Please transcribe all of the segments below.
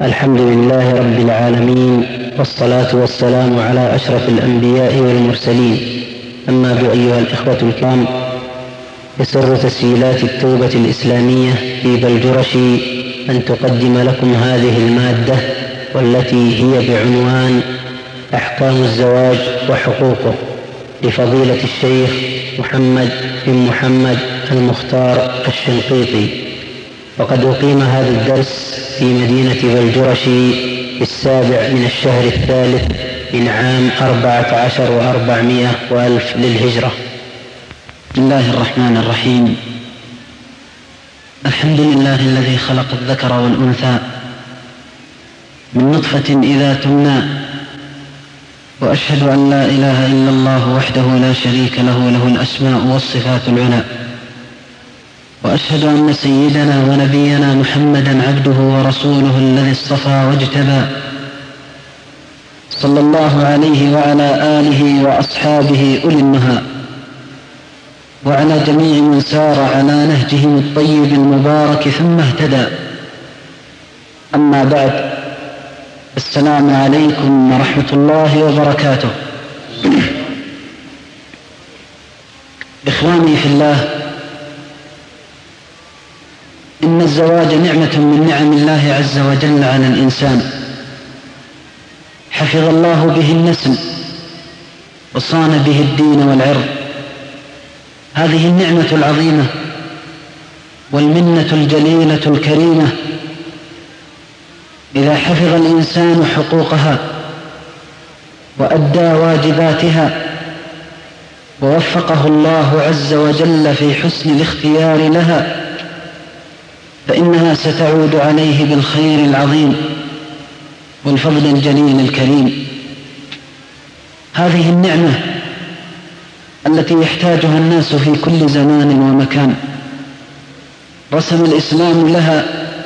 الحمد لله رب العالمين، والصلاة والسلام على أشرف الأنبياء والمرسلين. أما بعد، أيها الإخوة الكرام، يسر تسجيلات التوبة الإسلامية في بلجرش أن تقدم لكم هذه المادة، والتي هي بعنوان أحكام الزواج وحقوقه، لفضيلة الشيخ محمد بن محمد المختار الشنقيطي. وقد أقيم هذا الدرس في مدينة بلجرش في 7 من الشهر الثالث من عام 14 و400 وألف للهجرة. بسم الله الرحمن الرحيم. الحمد لله الذي خلق الذكر والأنثى من نطفة إذا تمنى، وأشهد أن لا إله إلا الله وحده لا شريك له الأسماء والصفات العلى، وأشهد أن سيدنا ونبينا محمدا عبده ورسوله الذي اصطفى واجتبى، صلى الله عليه وعلى آله وأصحابه أولي النهى، وعلى جميع من سار على نهجهم الطيب المبارك ثم اهتدى. أما بعد، السلام عليكم ورحمة الله وبركاته. إخواني في الله، إن الزواج نعمة من نعم الله عز وجل على الإنسان، حفظ الله به النسل وصان به الدين والعرض. هذه النعمة العظيمة والمنة الجليلة الكريمة، إذا حفظ الإنسان حقوقها وأدى واجباتها ووفقه الله عز وجل في حسن الاختيار لها، فإنها ستعود عليه بالخير العظيم والفضل الجليل الكريم. هذه النعمة التي يحتاجها الناس في كل زمان ومكان، رسم الإسلام لها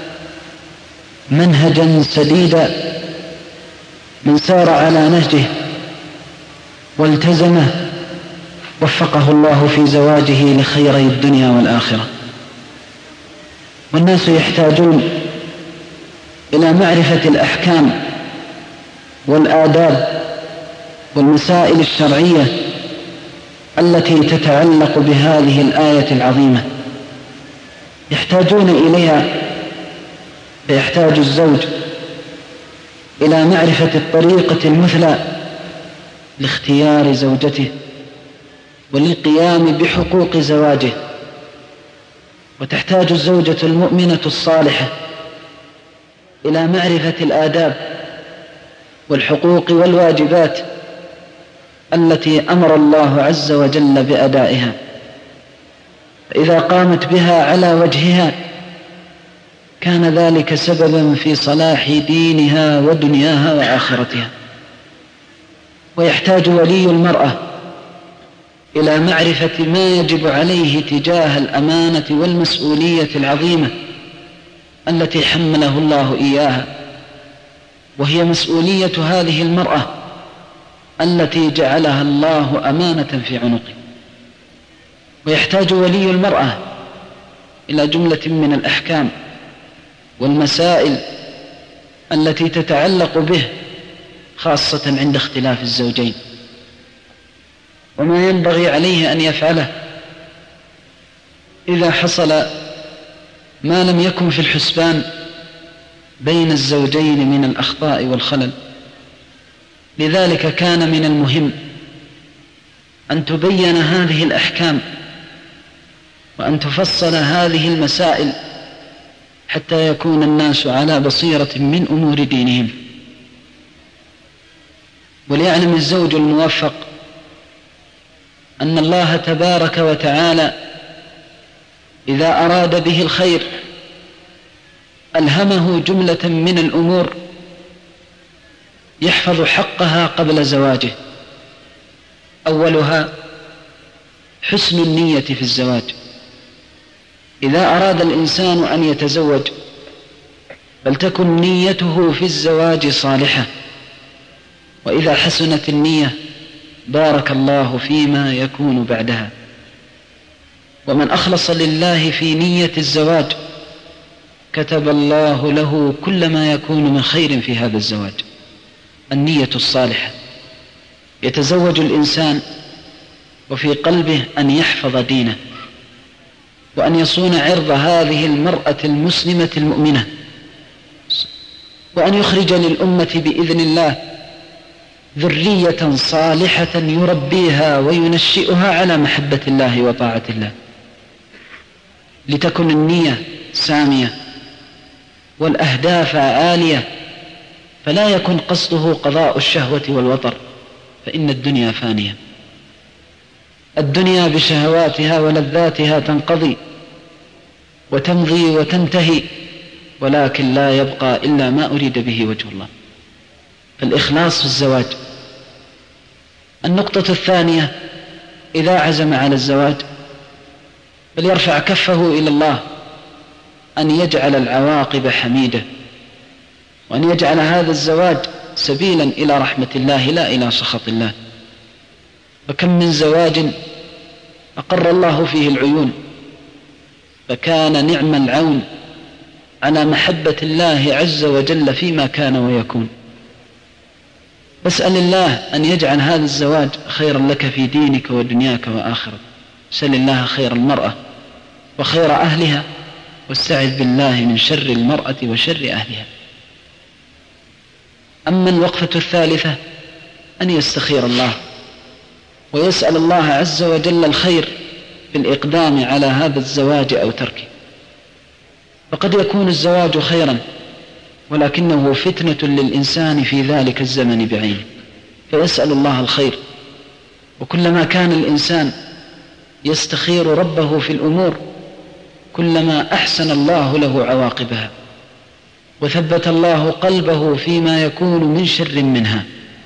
منهجا سديدا، من سار على نهجه والتزمه وفقه الله في زواجه لخيري الدنيا والآخرة. والناس يحتاجون إلى معرفة الأحكام والآداب والمسائل الشرعية التي تتعلق بهذه الآية العظيمة، يحتاجون إليها. فيحتاج الزوج إلى معرفة الطريقة المثلى لاختيار زوجته وللقيام بحقوق زواجه، وتحتاج الزوجة المؤمنة الصالحة إلى معرفة الآداب والحقوق والواجبات التي أمر الله عز وجل بأدائها، فإذا قامت بها على وجهها كان ذلك سببا في صلاح دينها ودنياها وآخرتها. ويحتاج ولي المرأة إلى معرفة ما يجب عليه تجاه الأمانة والمسؤولية العظيمة التي حمله الله إياها، وهي مسؤولية هذه المرأة التي جعلها الله أمانة في عنقه. ويحتاج ولي المرأة إلى جملة من الأحكام والمسائل التي تتعلق به، خاصة عند اختلاف الزوجين، وما ينبغي عليه أن يفعله إذا حصل ما لم يكن في الحسبان بين الزوجين من الأخطاء والخلل. لذلك كان من المهم أن تبين هذه الأحكام وأن تفصل هذه المسائل حتى يكون الناس على بصيرة من أمور دينهم. وليعلم الزوج الموفق أن الله تبارك وتعالى إذا أراد به الخير ألهمه جملة من الأمور يحفظ حقها قبل زواجه. أولها حسن النية في الزواج. إذا أراد الإنسان أن يتزوج فلتكن نيته في الزواج صالحة، وإذا حسنت النية بارك الله فيما يكون بعدها. ومن أخلص لله في نية الزواج كتب الله له كل ما يكون من خير في هذا الزواج. النية الصالحة. يتزوج الإنسان وفي قلبه أن يحفظ دينه وأن يصون عرض هذه المرأة المسلمة المؤمنة، وأن يخرج للأمة بإذن الله ذرية صالحة يربيها وينشئها على محبة الله وطاعة الله، لتكن النية سامية والأهداف عالية، فلا يكن قصده قضاء الشهوة والوطر، فإن الدنيا فانية. الدنيا بشهواتها ولذاتها تنقضي وتمضي وتنتهي، ولكن لا يبقى إلا ما أريد به وجه الله. فالإخلاص في الزواج. النقطة الثانية: إذا عزم على الزواج فليرفع كفه إلى الله أن يجعل العواقب حميدة، وأن يجعل هذا الزواج سبيلا إلى رحمة الله لا إلى سخط الله. فكم من زواج أقر الله فيه العيون فكان نعم العون على محبة الله عز وجل فيما كان ويكون. فاسأل الله أن يجعل هذا الزواج خيرا لك في دينك ودنياك وآخرتك. سل الله خير المرأة وخير أهلها، واستعذ بالله من شر المرأة وشر أهلها. أما الوقفة الثالثة: أن يستخير الله ويسأل الله عز وجل الخير في الإقدام على هذا الزواج أو تركه. فقد يكون الزواج خيرا ولكنه فتنة للإنسان في ذلك الزمن بعينه، فيسأل الله الخير. وكلما كان الإنسان يستخير ربه في الأمور كلما أحسن الله له عواقبها وثبت الله قلبه فيما يكون من شر منها.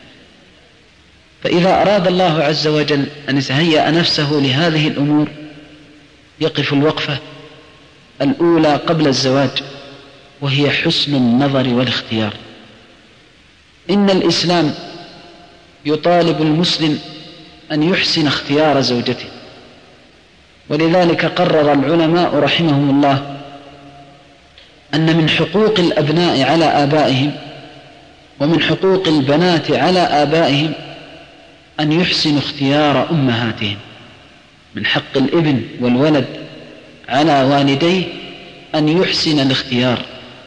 فإذا أراد الله عز وجل أن يتهيأ نفسه لهذه الأمور يقف الوقفة الأولى قبل الزواج، وهي حسن النظر والاختيار. إن الإسلام يطالب المسلم أن يحسن اختيار زوجته، ولذلك قرر العلماء رحمهم الله أن من حقوق الأبناء على آبائهم ومن حقوق البنات على آبائهم أن يحسنوا اختيار أمهاتهم. من حق الابن والولد على والديه أن يحسن الاختيار،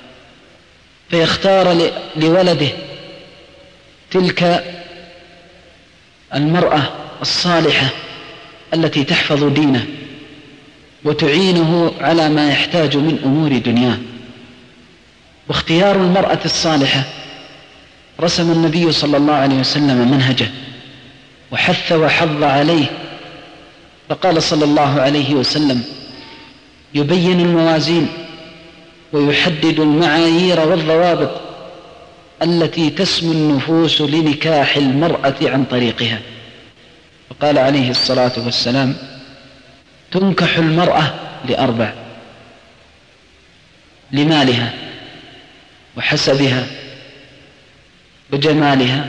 فيختار لولده تلك المرأة الصالحة التي تحفظ دينه وتعينه على ما يحتاج من أمور دنياه. واختيار المرأة الصالحة رسم النبي صلى الله عليه وسلم منهجه وحث وحض عليه، فقال صلى الله عليه وسلم: يبين الموازين ويحدد المعايير والضوابط التي تسمو النفوس لنكاح المرأة عن طريقها. فقال عليه الصلاة والسلام: تنكح المرأة ل4: لمالها وحسبها وجمالها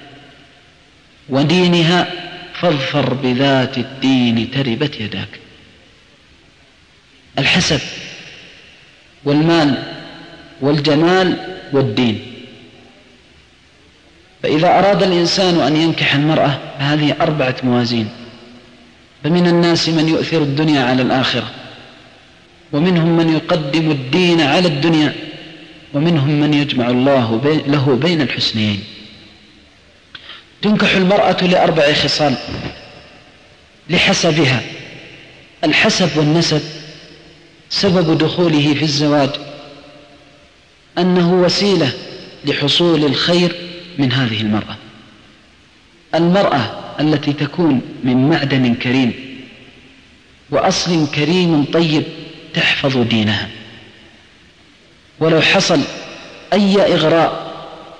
ودينها، فاظفر بذات الدين تربت يداك. الحسب والمال والجمال والدين. فإذا أراد الإنسان أن ينكح المرأة فهذه 4 موازين. فمن الناس من يؤثر الدنيا على الآخرة، ومنهم من يقدم الدين على الدنيا، ومنهم من يجمع الله له بين الحسنيين. تنكح المرأة ل4 خصال: لحسبها. الحسب والنسب سبب دخوله في الزواج أنه وسيلة لحصول الخير من هذه المرأة. المرأة التي تكون من معدن كريم وأصل كريم طيب تحفظ دينها، ولو حصل أي إغراء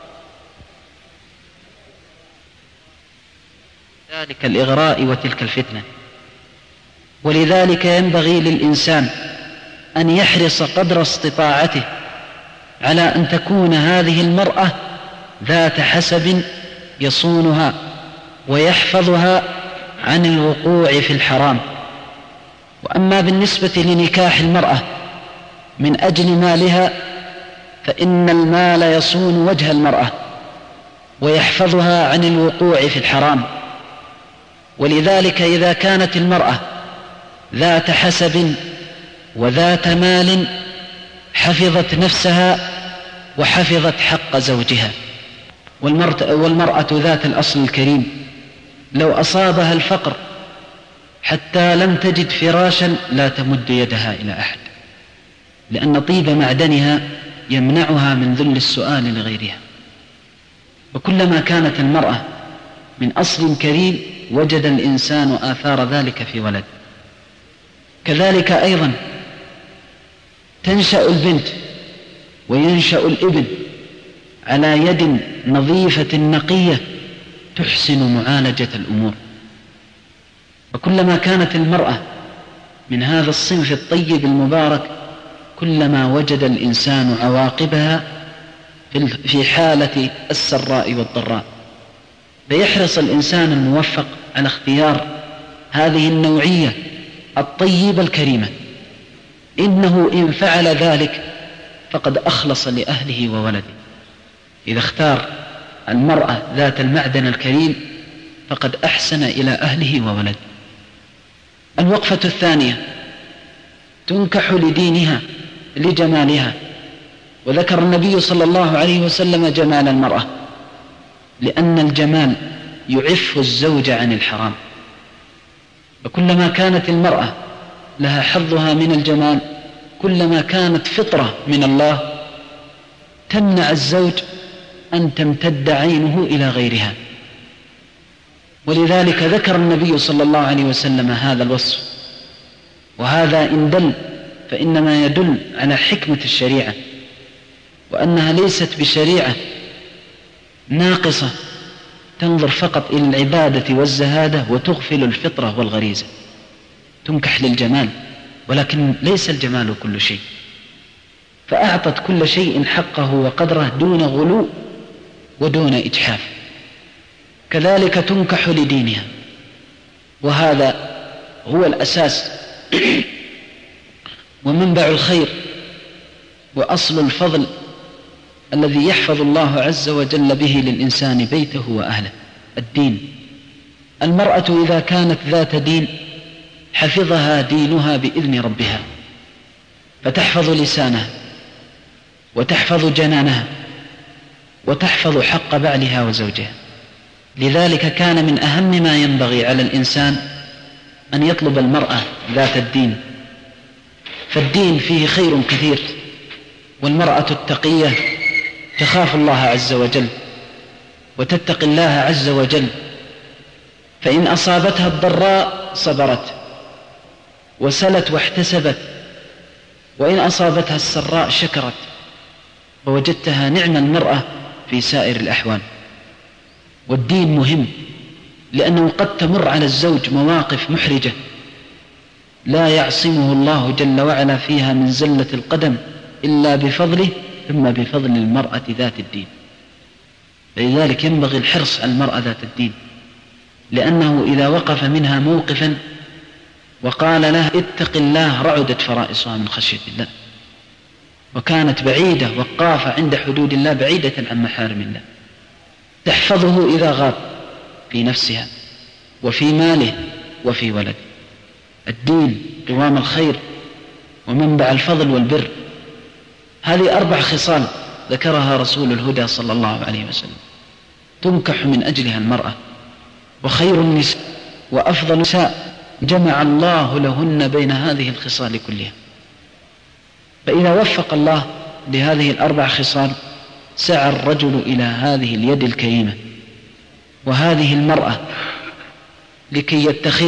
ذلك الإغراء وتلك الفتنة. ولذلك ينبغي للإنسان أن يحرص قدر استطاعته على أن تكون هذه المرأة ذات حسب يصونها ويحفظها عن الوقوع في الحرام. وأما بالنسبة لنكاح المرأة من أجل مالها، فإن المال يصون وجه المرأة ويحفظها عن الوقوع في الحرام. ولذلك إذا كانت المرأة ذات حسب وذات مال حفظت نفسها وحفظت حق زوجها. والمرأة ذات الأصل الكريم لو أصابها الفقر حتى لم تجد فراشا لا تمد يدها إلى أحد، لأن طيب معدنها يمنعها من ذل السؤال لغيرها. وكلما كانت المرأة من أصل كريم وجد الإنسان آثار ذلك في ولد. كذلك أيضا تنشأ البنت وينشأ الابن على يد نظيفة نقية تحسن معالجة الأمور. وكلما كانت المرأة من هذا الصنف الطيب المبارك كلما وجد الإنسان عواقبها في حالة السراء والضراء. فيحرص الإنسان الموفق على اختيار هذه النوعية الطيبة الكريمة، إنه إن فعل ذلك فقد أخلص لأهله وولده. إذا اختار المرأة ذات المعدن الكريم فقد أحسن إلى أهله وولده. الوقفة الثانية: تنكح لدينها لجمالها. وذكر النبي صلى الله عليه وسلم جمال المرأة، لأن الجمال يعف الزوج عن الحرام. وكلما كانت المرأة لها حظها من الجمال كلما كانت فطرة من الله تمنع الزوج أن تمتد عينه إلى غيرها. ولذلك ذكر النبي صلى الله عليه وسلم هذا الوصف. وهذا إن دل فإنما يدل على حكمة الشريعة، وأنها ليست بشريعة ناقصة تنظر فقط إلى العبادة والزهادة وتغفل الفطرة والغريزة. تنكح للجمال، ولكن ليس الجمال كل شيء، فأعطت كل شيء حقه وقدره دون غلو ودون إجحاف. كذلك تنكح لدينها، وهذا هو الأساس ومنبع الخير وأصل الفضل الذي يحفظ الله عز وجل به للإنسان بيته وأهله: الدين. المرأة إذا كانت ذات دين حفظها دينها بإذن ربها، فتحفظ لسانها وتحفظ جنانها وتحفظ حق بعلها وزوجها. لذلك كان من أهم ما ينبغي على الإنسان أن يطلب المرأة ذات الدين، فالدين فيه خير كثير. والمرأة التقية تخاف الله عز وجل وتتقي الله عز وجل، فإن أصابتها الضراء صبرت وسلت واحتسبت، وإن أصابتها السراء شكرت، ووجدتها نعم المرأة في سائر الأحوال. والدين مهم، لأنه قد تمر على الزوج مواقف محرجة لا يعصمه الله جل وعلا فيها من زلة القدم إلا بفضله، ثم بفضل المرأة ذات الدين. لذلك ينبغي الحرص على المرأة ذات الدين، لأنه إذا وقف منها موقفا وقال لها اتق الله رعدت فرائصها من خشية الله، وكانت بعيدة وقافة عند حدود الله بعيدة عن محارم الله. تحفظه إذا غاب في نفسها وفي ماله وفي ولده. الدين قوام الخير ومنبع الفضل والبر. هذه 4 خصال ذكرها رسول الهدى صلى الله عليه وسلم تنكح من أجلها المرأة. وخير النساء وأفضل النساء جمع الله لهن بين هذه الخصال كلها. فإذا وفق الله لهذه 4 خصال سعى الرجل إلى هذه اليد الكريمة وهذه المرأة لكي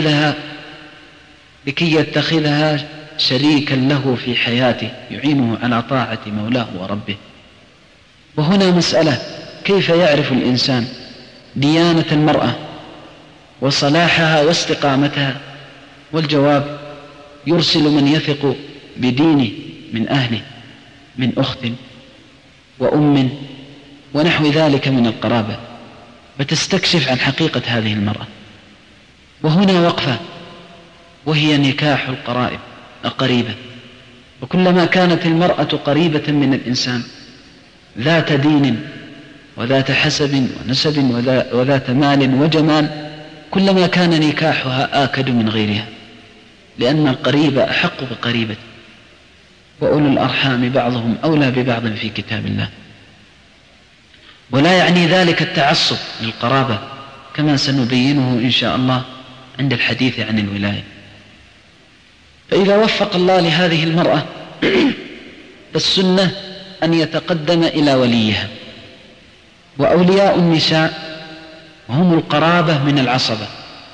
يتخذها شريكا له في حياته يعينه على طاعة مولاه وربه. وهنا مسألة: كيف يعرف الإنسان ديانة المرأة وصلاحها واستقامتها؟ والجواب: يرسل من يثق بدينه من أهله، من أخت وأم ونحو ذلك من القرابة، فتستكشف عن حقيقة هذه المرأة. وهنا وقفة، وهي نكاح القرائب القريبة. وكلما كانت المرأة قريبة من الإنسان ذات دين وذات حسب ونسب وذات مال وجمال، كلما كان نكاحها آكد من غيرها، لأن القريب أحق بقريبة، وأولو الأرحام بعضهم أولى ببعض في كتاب الله. ولا يعني ذلك التعصب للقرابة كما سنبينه إن شاء الله عند الحديث عن الولاية. فإذا وفق الله لهذه المرأة فالسنة أن يتقدم إلى وليها. وأولياء النساء هم القرابة من العصبة،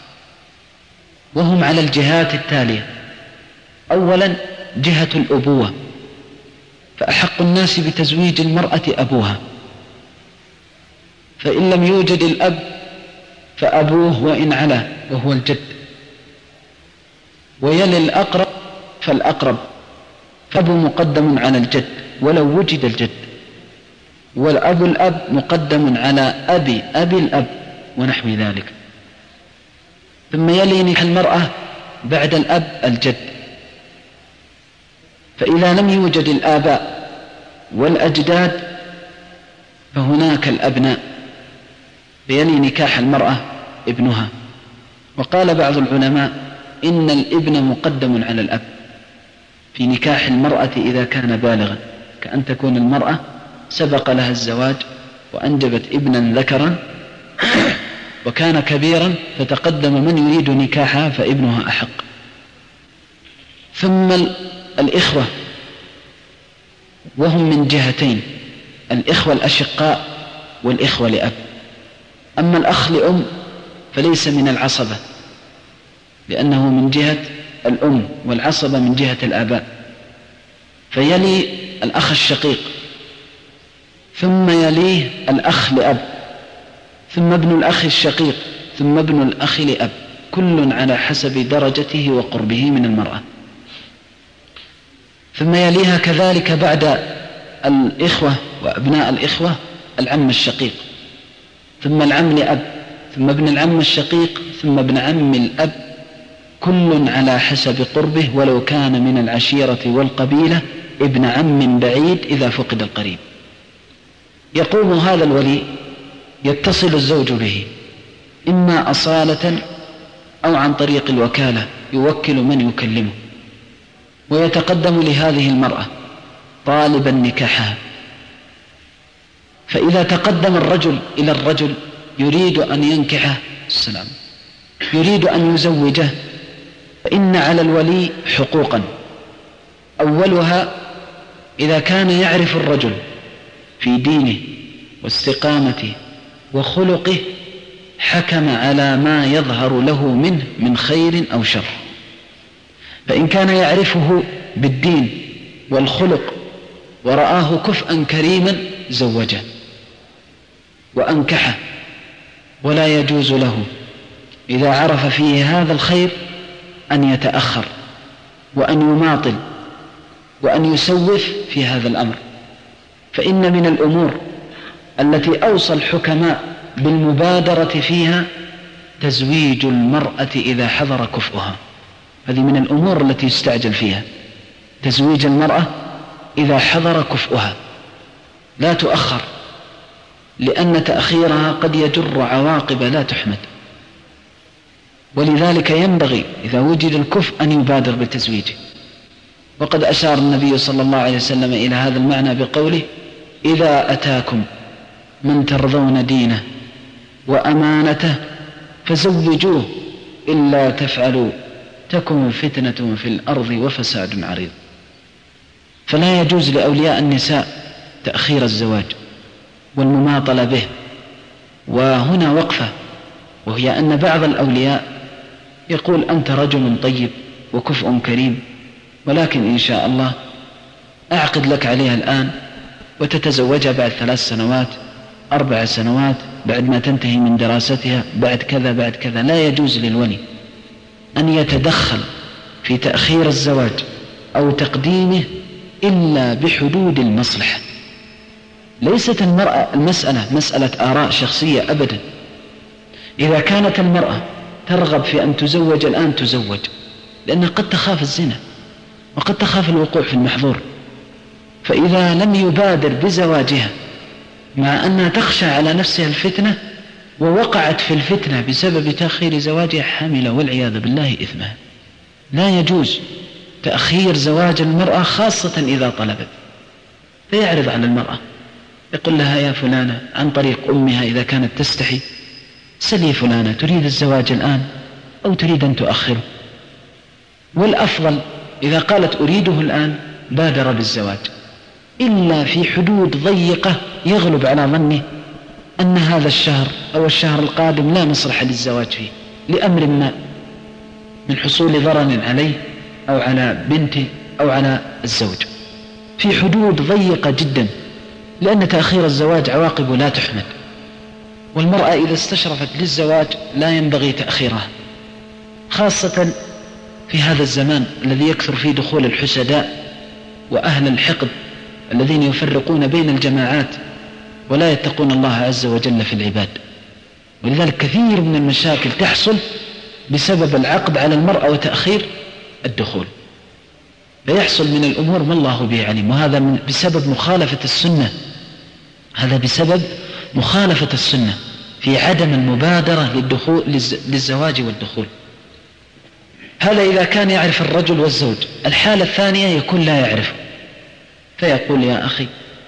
وهم على الجهات التالية: أولا جهة الأبوة، فأحق الناس بتزويج المرأة أبوها، فإن لم يوجد الأب فأبوه وإن علا وهو الجد. ويلي الأقرب فالأقرب، فأبو مقدم على الجد ولو وجد الجد، والأب الأب مقدم على أبي الأب ونحو ذلك. ثم يلي نكاح المرأة بعد الأب الجد، فإذا لم يوجد الآباء والأجداد فهناك الأبناء، فيلي نكاح المرأة ابنها. وقال بعض العلماء إن الابن مقدم على الأب في نكاح المرأة إذا كان بالغا، كأن تكون المرأة سبق لها الزواج وأنجبت ابنا ذكرا وكان كبيرا فتقدم من يريد نكاحها فابنها أحق. ثم الإخوة وهم من جهتين: الإخوة الأشقاء والإخوة لأب. أما الأخ لأم فليس من العصبة لأنه من جهة الأم، والعصبة من جهة الآباء. فيلي الأخ الشقيق، ثم يليه الأخ لأب، ثم ابن الأخ الشقيق، ثم ابن الأخ لأب، كل على حسب درجته وقربه من المرأة. ثم يليها كذلك بعد الإخوة وأبناء الإخوة العم الشقيق، ثم العم لأب، ثم ابن العم الشقيق، ثم ابن عم الأب، كل على حسب قربه ولو كان من العشيرة والقبيلة ابن عم بعيد إذا فقد القريب. يقوم هذا الولي يتصل الزوج به إما أصالة أو عن طريق الوكالة، يوكل من يكلمه، ويتقدم لهذه المرأة طالبا نكاحها. فإذا تقدم الرجل إلى الرجل يريد أن ينكحه يريد أن يزوجه، فإن على الولي حقوقا. أولها إذا كان يعرف الرجل في دينه واستقامته وخلقه حكم على ما يظهر له منه من خير أو شر. فإن كان يعرفه بالدين والخلق ورآه كفءا كريما زوجه وأنكحه، ولا يجوز له إذا عرف فيه هذا الخير أن يتأخر وأن يماطل وأن يسوف في هذا الأمر. فإن من الأمور التي أوصى الحكماء بالمبادرة فيها تزويج المرأة إذا حضر كفؤها. هذه من الأمور التي يستعجل فيها، تزويج المرأة إذا حضر كفؤها، لا تؤخر، لأن تأخيرها قد يجر عواقب لا تحمد. ولذلك ينبغي إذا وجد الكفء أن يبادر بتزويجه. وقد أشار النبي صلى الله عليه وسلم إلى هذا المعنى بقوله: إذا أتاكم من ترضون دينه وأمانته فزوجوه، إلا تفعلوا تكن فتنة في الأرض وفساد عريض. فلا يجوز لأولياء النساء تأخير الزواج والمماطلة به. وهنا وقفة، وهي أن بعض الأولياء يقول: أنت رجل طيب وكفء كريم، ولكن إن شاء الله أعقد لك عليها الآن وتتزوجها بعد 3 سنوات 4 سنوات بعد ما تنتهي من دراستها بعد كذا بعد كذا. لا يجوز للولي أن يتدخل في تأخير الزواج أو تقديمه إلا بحدود المصلحة. ليست المسألة مسألة آراء شخصية أبدا. إذا كانت المرأة ترغب في أن تزوج الآن تزوج، لأنها قد تخاف الزنا، وقد تخاف الوقوع في المحظور، فإذا لم يبادر بزواجها مع أنها تخشى على نفسها الفتنة ووقعت في الفتنة بسبب تأخير زواجها حاملة والعياذ بالله إثمها. لا يجوز تأخير زواج المرأة خاصة إذا طلبت، فيعرض على المرأة يقول لها يا فلانة عن طريق أمها إذا كانت تستحي: سلي فلانة تريد الزواج الآن أو تريد أن تؤخره؟ والأفضل إذا قالت أريده الآن بادر بالزواج، إلا في حدود ضيقة يغلب على ظنه أن هذا الشهر أو الشهر القادم لا مصلحة للزواج فيه لأمر ما من حصول ضرر عليه أو على بنته أو على الزوج، في حدود ضيقة جدا، لأن تأخير الزواج عواقبه لا تحمد. والمرأة إذا استشرفت للزواج لا ينبغي تأخيرها، خاصة في هذا الزمان الذي يكثر فيه دخول الحسداء وأهل الحقد الذين يفرقون بين الجماعات ولا يتقون الله عز وجل في العباد. ولذلك كثير من المشاكل تحصل بسبب العقد على المرأة وتأخير الدخول، فيحصل من الأمور ما الله به عليم، وهذا بسبب مخالفة السنة، هذا بسبب مخالفة السنة في عدم المبادرة للزواج والدخول. هذا إذا كان يعرف الرجل والزوج. الحالة الثانية يكون لا يعرف، فيقول يا أخي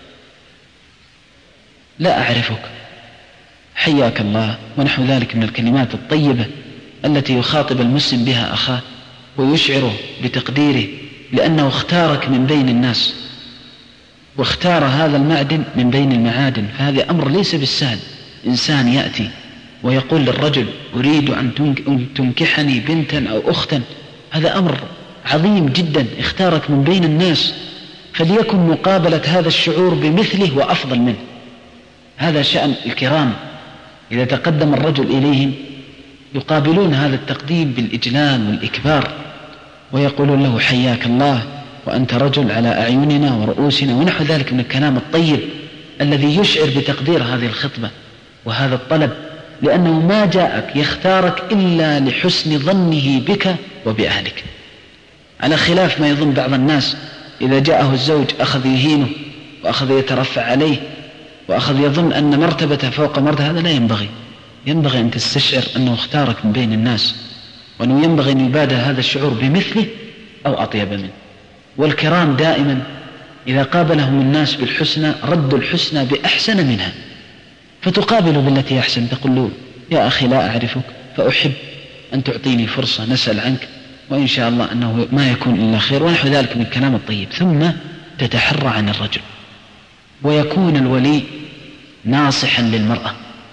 لا أعرفك، حياك الله، ونحو ذلك من الكلمات الطيبة التي يخاطب المسلم بها أخاه ويشعره بتقديره، لأنه اختارك من بين الناس واختار هذا المعدن من بين المعادن، فهذا أمر ليس بالسهل. إنسان يأتي ويقول للرجل أريد أن تنكحني بنتا أو أختا، هذا أمر عظيم جدا، اختارك من بين الناس، فليكن مقابلة هذا الشعور بمثله وأفضل منه. هذا شأن الكرام، إذا تقدم الرجل إليهم يقابلون هذا التقديم بالإجلال والإكبار ويقولون له حياك الله وأنت رجل على أعيننا ورؤوسنا ونحو ذلك من الكلام الطيب الذي يشعر بتقدير هذه الخطبة وهذا الطلب، لأنه ما جاءك يختارك إلا لحسن ظنه بك وبأهلك، على خلاف ما يظن بعض الناس إذا جاءه الزوج أخذ يهينه وأخذ يترفع عليه وأخذ يظن أن مرتبته فوق مرتبة. هذا لا ينبغي. ينبغي أن تستشعر أنه اختارك من بين الناس، وأنه ينبغي أن يبادر هذا الشعور بمثله أو أطيب منه. والكرام دائما إذا قابلهم الناس بالحسنى ردوا الحسنى بأحسن منها، فتقابل بالتي أحسن، تقول له يا أخي لا أعرفك فأحب أن تعطيني فرصة نسأل عنك، وإن شاء الله أنه ما يكون إلا خير، ونحو ذلك من الكلام الطيب. ثم تتحرى عن الرجل، ويكون الولي ناصحا للمرأة،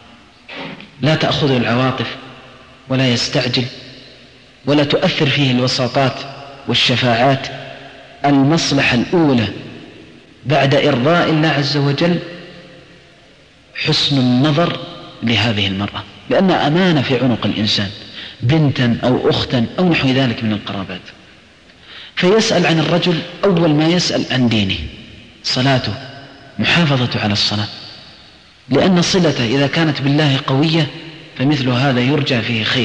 لا تأخذه العواطف ولا يستعجل ولا تؤثر فيه الوساطات والشفاعات. المصلحة الأولى بعد إرضاء الله عز وجل حسن النظر لهذه المرأة، لأنها أمانة في عنق الإنسان، بنتا أو أختا أو نحو ذلك من القرابات. فيسأل عن الرجل أول ما يسأل عن دينه، صلاته، محافظته على الصلاة، لأن صلته إذا كانت بالله قوية فمثل هذا يرجى فيه خير.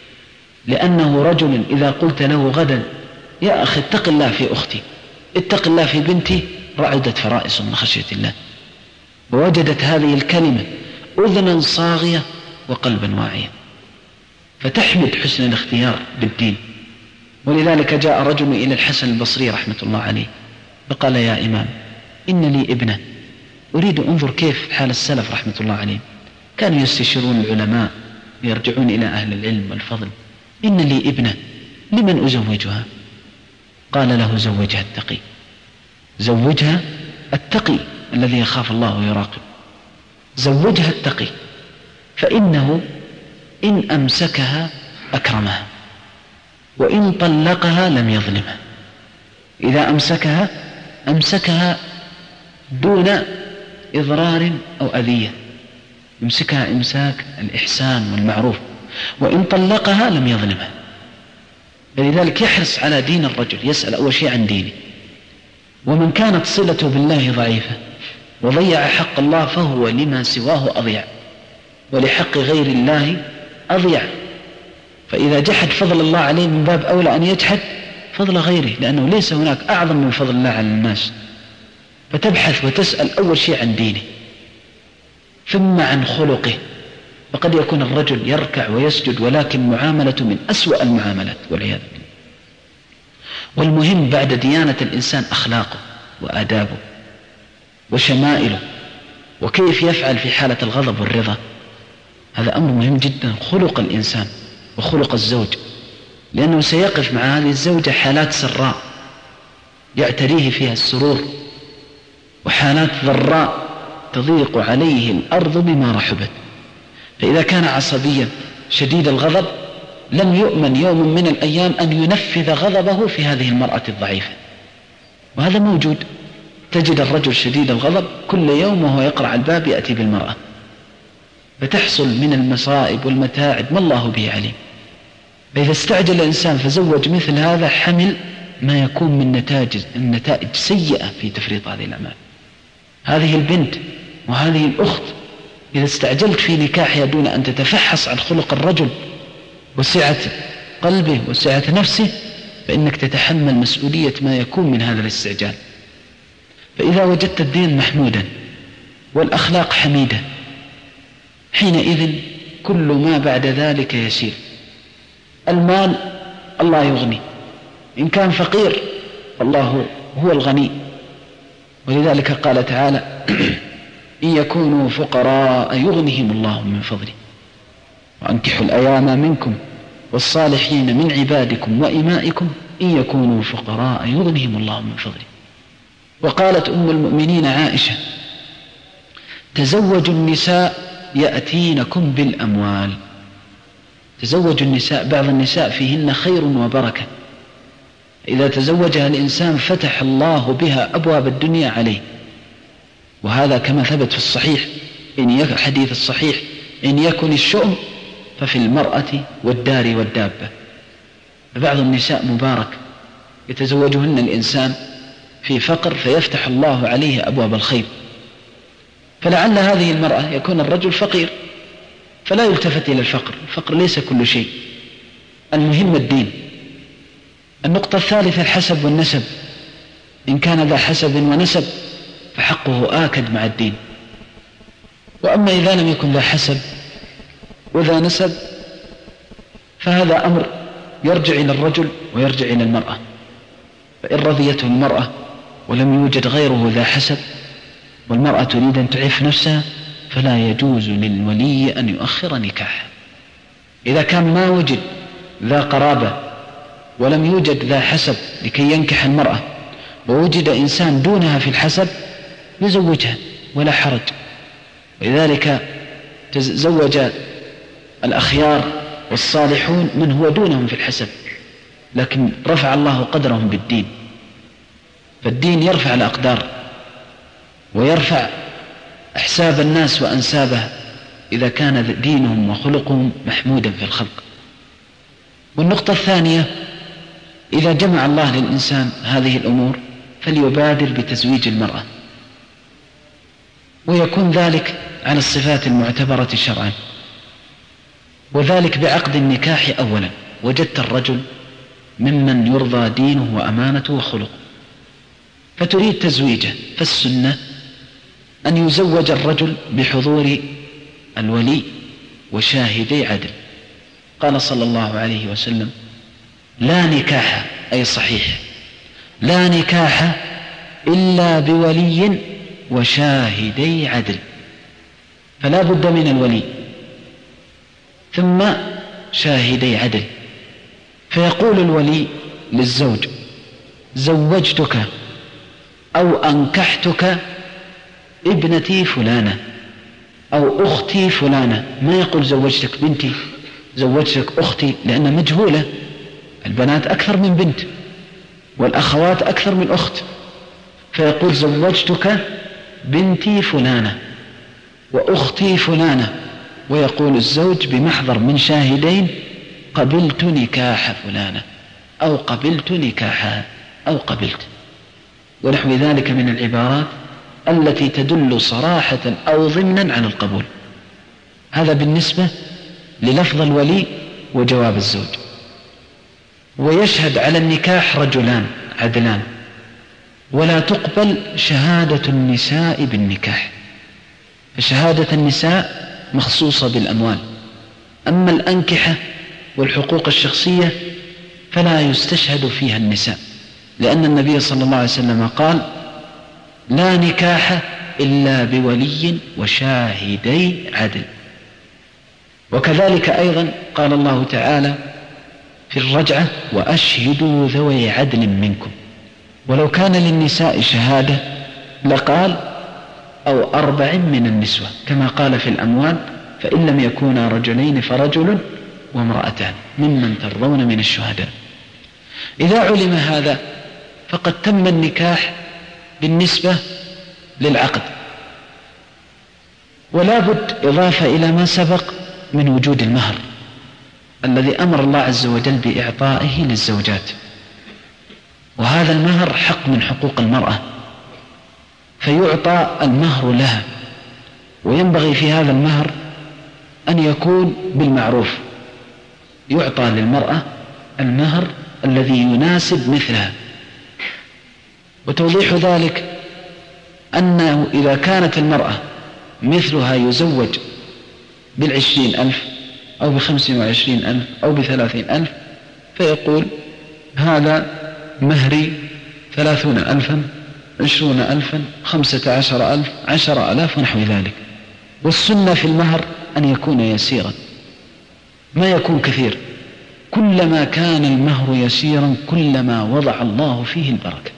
لأنه رجل إذا قلت له غدا يا أخي اتق الله في أختي، اتق الله في بنتي، رعدت فرائص من خشية الله، ووجدت هذه الكلمة أذنا صاغية وقلبا واعيا، فتحمد حسن الاختيار بالدين. ولذلك جاء رجل إلى الحسن البصري رحمة الله عليه فقال يا إمام إن لي ابنة أريد أنظر كيف حال السلف رحمة الله عليه، كانوا يستشيرون العلماء ويرجعون إلى أهل العلم والفضل، إن لي ابنة لمن أزوجها؟ قال له زوجها التقي، زوجها التقي الذي يخاف الله ويراقب، زوجها التقي، فإنه إن أمسكها أكرمها وإن طلقها لم يظلمها. إذا أمسكها دون إضرار أو أذية، يمسكها إمساك الإحسان والمعروف، وإن طلقها لم يظلمها. فلذلك يحرص على دين الرجل، يسأل أول شيء عن دينه. ومن كانت صلته بالله ضعيفة وضيع حق الله فهو لما سواه أضيع، ولحق غير الله أضيع. فإذا جحد فضل الله عليه من باب أولى أن يجحد فضل غيره، لأنه ليس هناك أعظم من فضل الله على الناس. فتبحث وتسأل أول شيء عن دينه، ثم عن خلقه. فقد يكون الرجل يركع ويسجد ولكن معاملة من أسوأ المعاملات والعياذ بالله. والمهم بعد ديانة الإنسان أخلاقه وآدابه وشمائله، وكيف يفعل في حالة الغضب والرضا. هذا أمر مهم جدا، خلق الإنسان وخلق الزوج، لأنه سيقف مع هذه الزوجة حالات سراء يعتريه فيها السرور، وحالات ضراء تضيق عليه الأرض بما رحبت. فإذا كان عصبيا شديد الغضب لم يؤمن يوم من الأيام أن ينفذ غضبه في هذه المرأة الضعيفة، وهذا موجود. تجد الرجل شديد الغضب كل يوم وهو يقرع الباب يأتي بالمرأة، فتحصل من المصائب والمتاعب ما الله به عليم. فإذا استعجل الإنسان فزوج مثل هذا حمل ما يكون من النتائج سيئة في تفريط هذه الأعمال. هذه البنت وهذه الأخت إذا استعجلت في نكاحها دون أن تتفحص عن خلق الرجل وسعة قلبه وسعة نفسه، فإنك تتحمل مسؤولية ما يكون من هذا الاستعجال. فإذا وجدت الدين محمودا والأخلاق حميدة، حينئذ كل ما بعد ذلك يسير. المال الله يغني، إن كان فقير الله هو الغني. ولذلك قال تعالى: إن يكونوا فقراء يغنهم الله من فضله وأنكحوا الأيام منكم والصالحين من عبادكم وإمائكم إن يكونوا فقراء يغنهم الله من فضله. وقالت أم المؤمنين عائشة: تزوجوا النساء يأتينكم بالأموال. تزوجوا النساء، بعض النساء فيهن خير وبركة، إذا تزوجها الإنسان فتح الله بها أبواب الدنيا عليه. وهذا كما ثبت في الصحيح، حديث الصحيح: إن يكن الشؤم ففي المرأة والدار والدابة. فبعض النساء مبارك يتزوجهن الإنسان في فقر فيفتح الله عليه أبواب الخير. فلعل هذه المرأة يكون الرجل فقير فلا يلتفت إلى الفقر، الفقر ليس كل شيء، المهم الدين. النقطة الثالثة الحسب والنسب، إن كان ذا حسب ونسب فحقه آكد مع الدين. وأما إذا لم يكن ذا حسب وذا نسب فهذا أمر يرجع إلى الرجل ويرجع إلى المرأة. فإن رضيته المرأة ولم يوجد غيره ذا حسب والمرأة تريد أن تعف نفسها فلا يجوز للولي أن يؤخر نكاحها. إذا كان ما وجد ذا قرابة ولم يوجد ذا حسب لكي ينكح المرأة ووجد إنسان دونها في الحسب يزوجها ولا حرج. ولذلك تزوج الأخيار والصالحون من هو دونهم في الحسب، لكن رفع الله قدرهم بالدين. فالدين يرفع الأقدار ويرفع أحساب الناس وأنسابها إذا كان دينهم وخلقهم محمودا في الخلق. والنقطة الثانية: إذا جمع الله للإنسان هذه الأمور فليبادر بتزويج المرأة، ويكون ذلك على الصفات المعتبرة شرعا، وذلك بعقد النكاح أولا. وجدت الرجل ممن يرضى دينه وأمانته وخلقه فتريد تزويجه، فالسنة أن يزوج الرجل بحضور الولي وشاهدي عدل. قال صلى الله عليه وسلم: لا نكاح، أي صحيح، لا نكاح إلا بولي وشاهدي عدل. فلا بد من الولي ثم شاهدي عدل. فيقول الولي للزوج: زوجتك أو أنكحتك ابنتي فلانة أو أختي فلانة. ما يقول زوجتك بنتي، زوجتك أختي، لأن مجهولة، البنات أكثر من بنت والأخوات أكثر من أخت. فيقول: زوجتك بنتي فلانة وأختي فلانة. ويقول الزوج بمحضر من شاهدين: قبلت نكاح فلانة أو قبلت نكاحها أو قبلت، ونحو ذلك من العبارات التي تدل صراحة أو ضمنا على القبول. هذا بالنسبة للفظ الولي وجواب الزوج. ويشهد على النكاح رجلان عدلان، ولا تقبل شهادة النساء بالنكاح، فشهادة النساء مخصوصة بالأموال، أما الأنكحة والحقوق الشخصية فلا يستشهد فيها النساء، لأن النبي صلى الله عليه وسلم قال: لا نكاح إلا بولي وشاهدي عدل. وكذلك أيضا قال الله تعالى في الرجعة: وأشهدوا ذوي عدل منكم. ولو كان للنساء شهادة لقال: أو 4 من النسوة، كما قال في الأموال: فإن لم يكونا رجلين فرجل وامرأتان ممن ترضون من الشهداء. إذا علم هذا فقد تم النكاح بالنسبة للعقد. ولا بد إضافة إلى ما سبق من وجود المهر الذي أمر الله عز وجل بإعطائه للزوجات، وهذا المهر حق من حقوق المرأة، فيعطى المهر لها، وينبغي في هذا المهر أن يكون بالمعروف، يعطى للمرأة المهر الذي يناسب مثلها. وتوضيح ذلك أنه إذا كانت المرأة مثلها يزوج ب20,000 أو ب25,000 أو ب30,000، فيقول: هذا مهري 30,000 20,000 15,000 10,000 ونحو ذلك. والسنة في المهر أن يكون يسيرا، ما يكون كثير. كلما كان المهر يسيرا كلما وضع الله فيه البركة.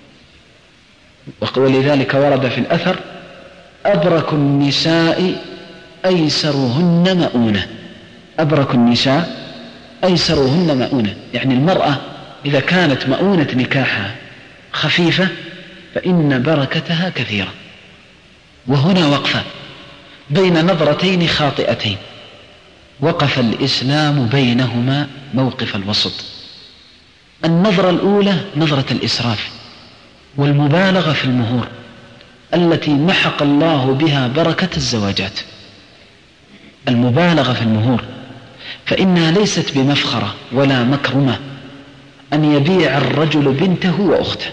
ولذلك ورد في الأثر: أبرك النساء أيسرهن مؤونة. أبرك النساء أيسرهن مؤونة، يعني المرأة إذا كانت مؤونة نكاحها خفيفة فإن بركتها كثيرة. وهنا وقفة بين نظرتين خاطئتين، وقف الإسلام بينهما موقف الوسط. النظرة الأولى نظرة الإسراف والمبالغة في المهور التي محق الله بها بركة الزواجات. المبالغة في المهور فإنها ليست بمفخرة ولا مكرمة أن يبيع الرجل بنته وأخته.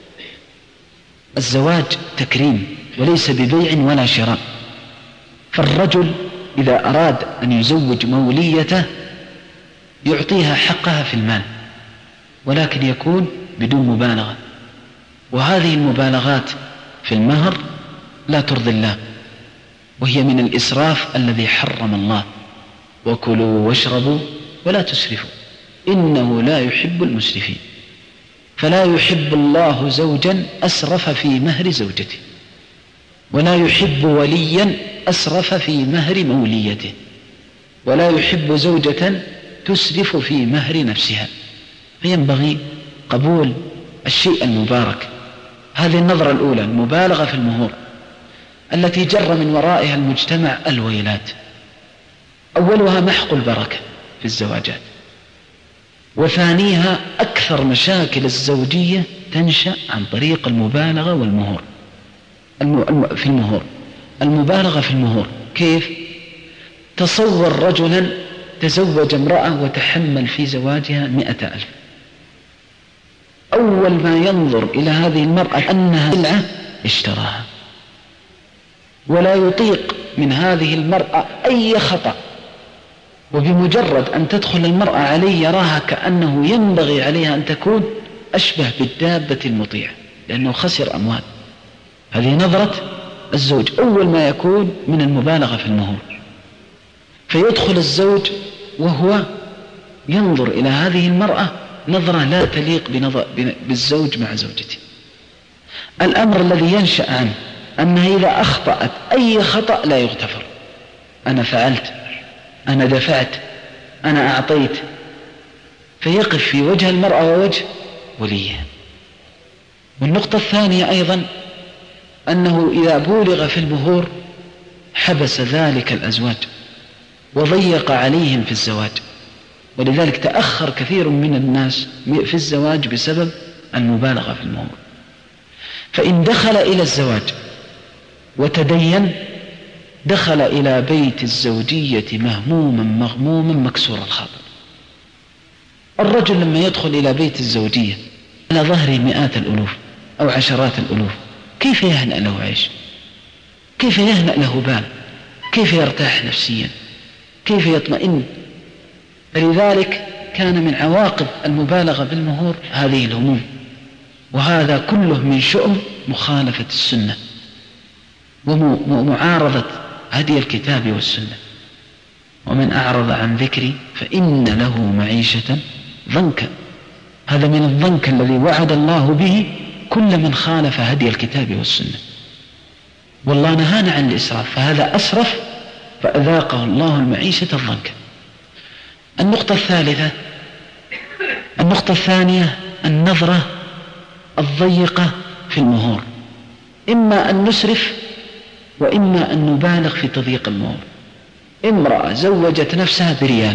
الزواج تكريم وليس ببيع ولا شراء. فالرجل إذا أراد أن يزوج موليته يعطيها حقها في المال، ولكن يكون بدون مبالغة. وهذه المبالغات في المهر لا ترضي الله، وهي من الإسراف الذي حرم الله: وكلوا واشربوا ولا تسرفوا إنه لا يحب المسرفين. فلا يحب الله زوجا أسرف في مهر زوجته، ولا يحب وليا أسرف في مهر موليته، ولا يحب زوجة تسرف في مهر نفسها. فينبغي قبول الشيء المبارك. هذه النظرة الأولى، المبالغة في المهور التي جر من ورائها المجتمع الويلات. أولها محق البركة في الزواجات، وثانيها أكثر مشاكل الزوجية تنشأ عن طريق المبالغة والمهور. في المهور، المبالغة في المهور كيف؟ تصور رجلا تزوج امرأة وتحمل في زواجها 100,000. أول ما ينظر إلى هذه المرأة أنها سلعة اشتراها، ولا يطيق من هذه المرأة أي خطأ، وبمجرد أن تدخل المرأة عليه يراها كأنه ينبغي عليها أن تكون أشبه بالدابة المطيعة، لأنه خسر أموال. هذه نظرة الزوج أول ما يكون من المبالغة في المهور. فيدخل الزوج وهو ينظر إلى هذه المرأة نظرة لا تليق بالزوج مع زوجته. الأمر الذي ينشأ عنه أنها إذا أخطأت أي خطأ لا يغتفر. أنا فعلت، أنا دفعت، أنا أعطيت، فيقف في وجه المرأة ووجه وليها. والنقطة الثانية أيضا أنه إذا بولغ في المهور حبس ذلك الأزواج وضيق عليهم في الزواج، ولذلك تأخر كثير من الناس في الزواج بسبب المبالغة في المهور. فإن دخل إلى الزواج وتدين دخل إلى بيت الزوجية مهموما مغموما مكسور الخاطر، الرجل لما يدخل إلى بيت الزوجية على ظهره مئات الألوف أو عشرات الألوف، كيف يهنأ له عيش؟ كيف يهنأ له بال؟ كيف يرتاح نفسيا؟ كيف يطمئن؟ فلذلك كان من عواقب المبالغة بالمهور هذه الهموم، وهذا كله من شؤم مخالفة السنة ومعارضة هدي الكتاب والسنة. ومن أعرض عن ذكري فإن له معيشة ضنكا، هذا من الضنك الذي وعد الله به كل من خالف هدي الكتاب والسنة. والله نهانا عن الإسراف، فهذا أسرف فأذاقه الله المعيشة الضنكا. النقطة الثانية النظرة الضيقة في المهور، إما أن نسرف وإما أن نبالغ في تضييق المهور. امرأة زوجت نفسها بريال،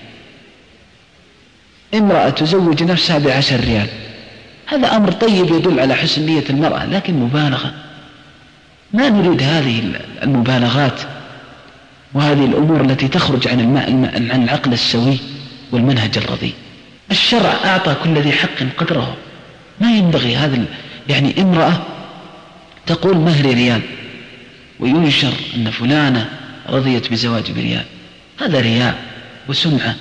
امرأة تزوج نفسها ب10 ريال، هذا أمر طيب يدل على حسن نية المرأة، لكن مبالغة. ما نريد هذه المبالغات وهذه الأمور التي تخرج عن العقل السوي والمنهج الرضي. الشرع أعطى كل ذي حق قدره، ما ينبغي هذا. يعني امرأة تقول مهري ريال وينشر أن فلانة رضيت بزواج بريال، هذا رياء وسمعة.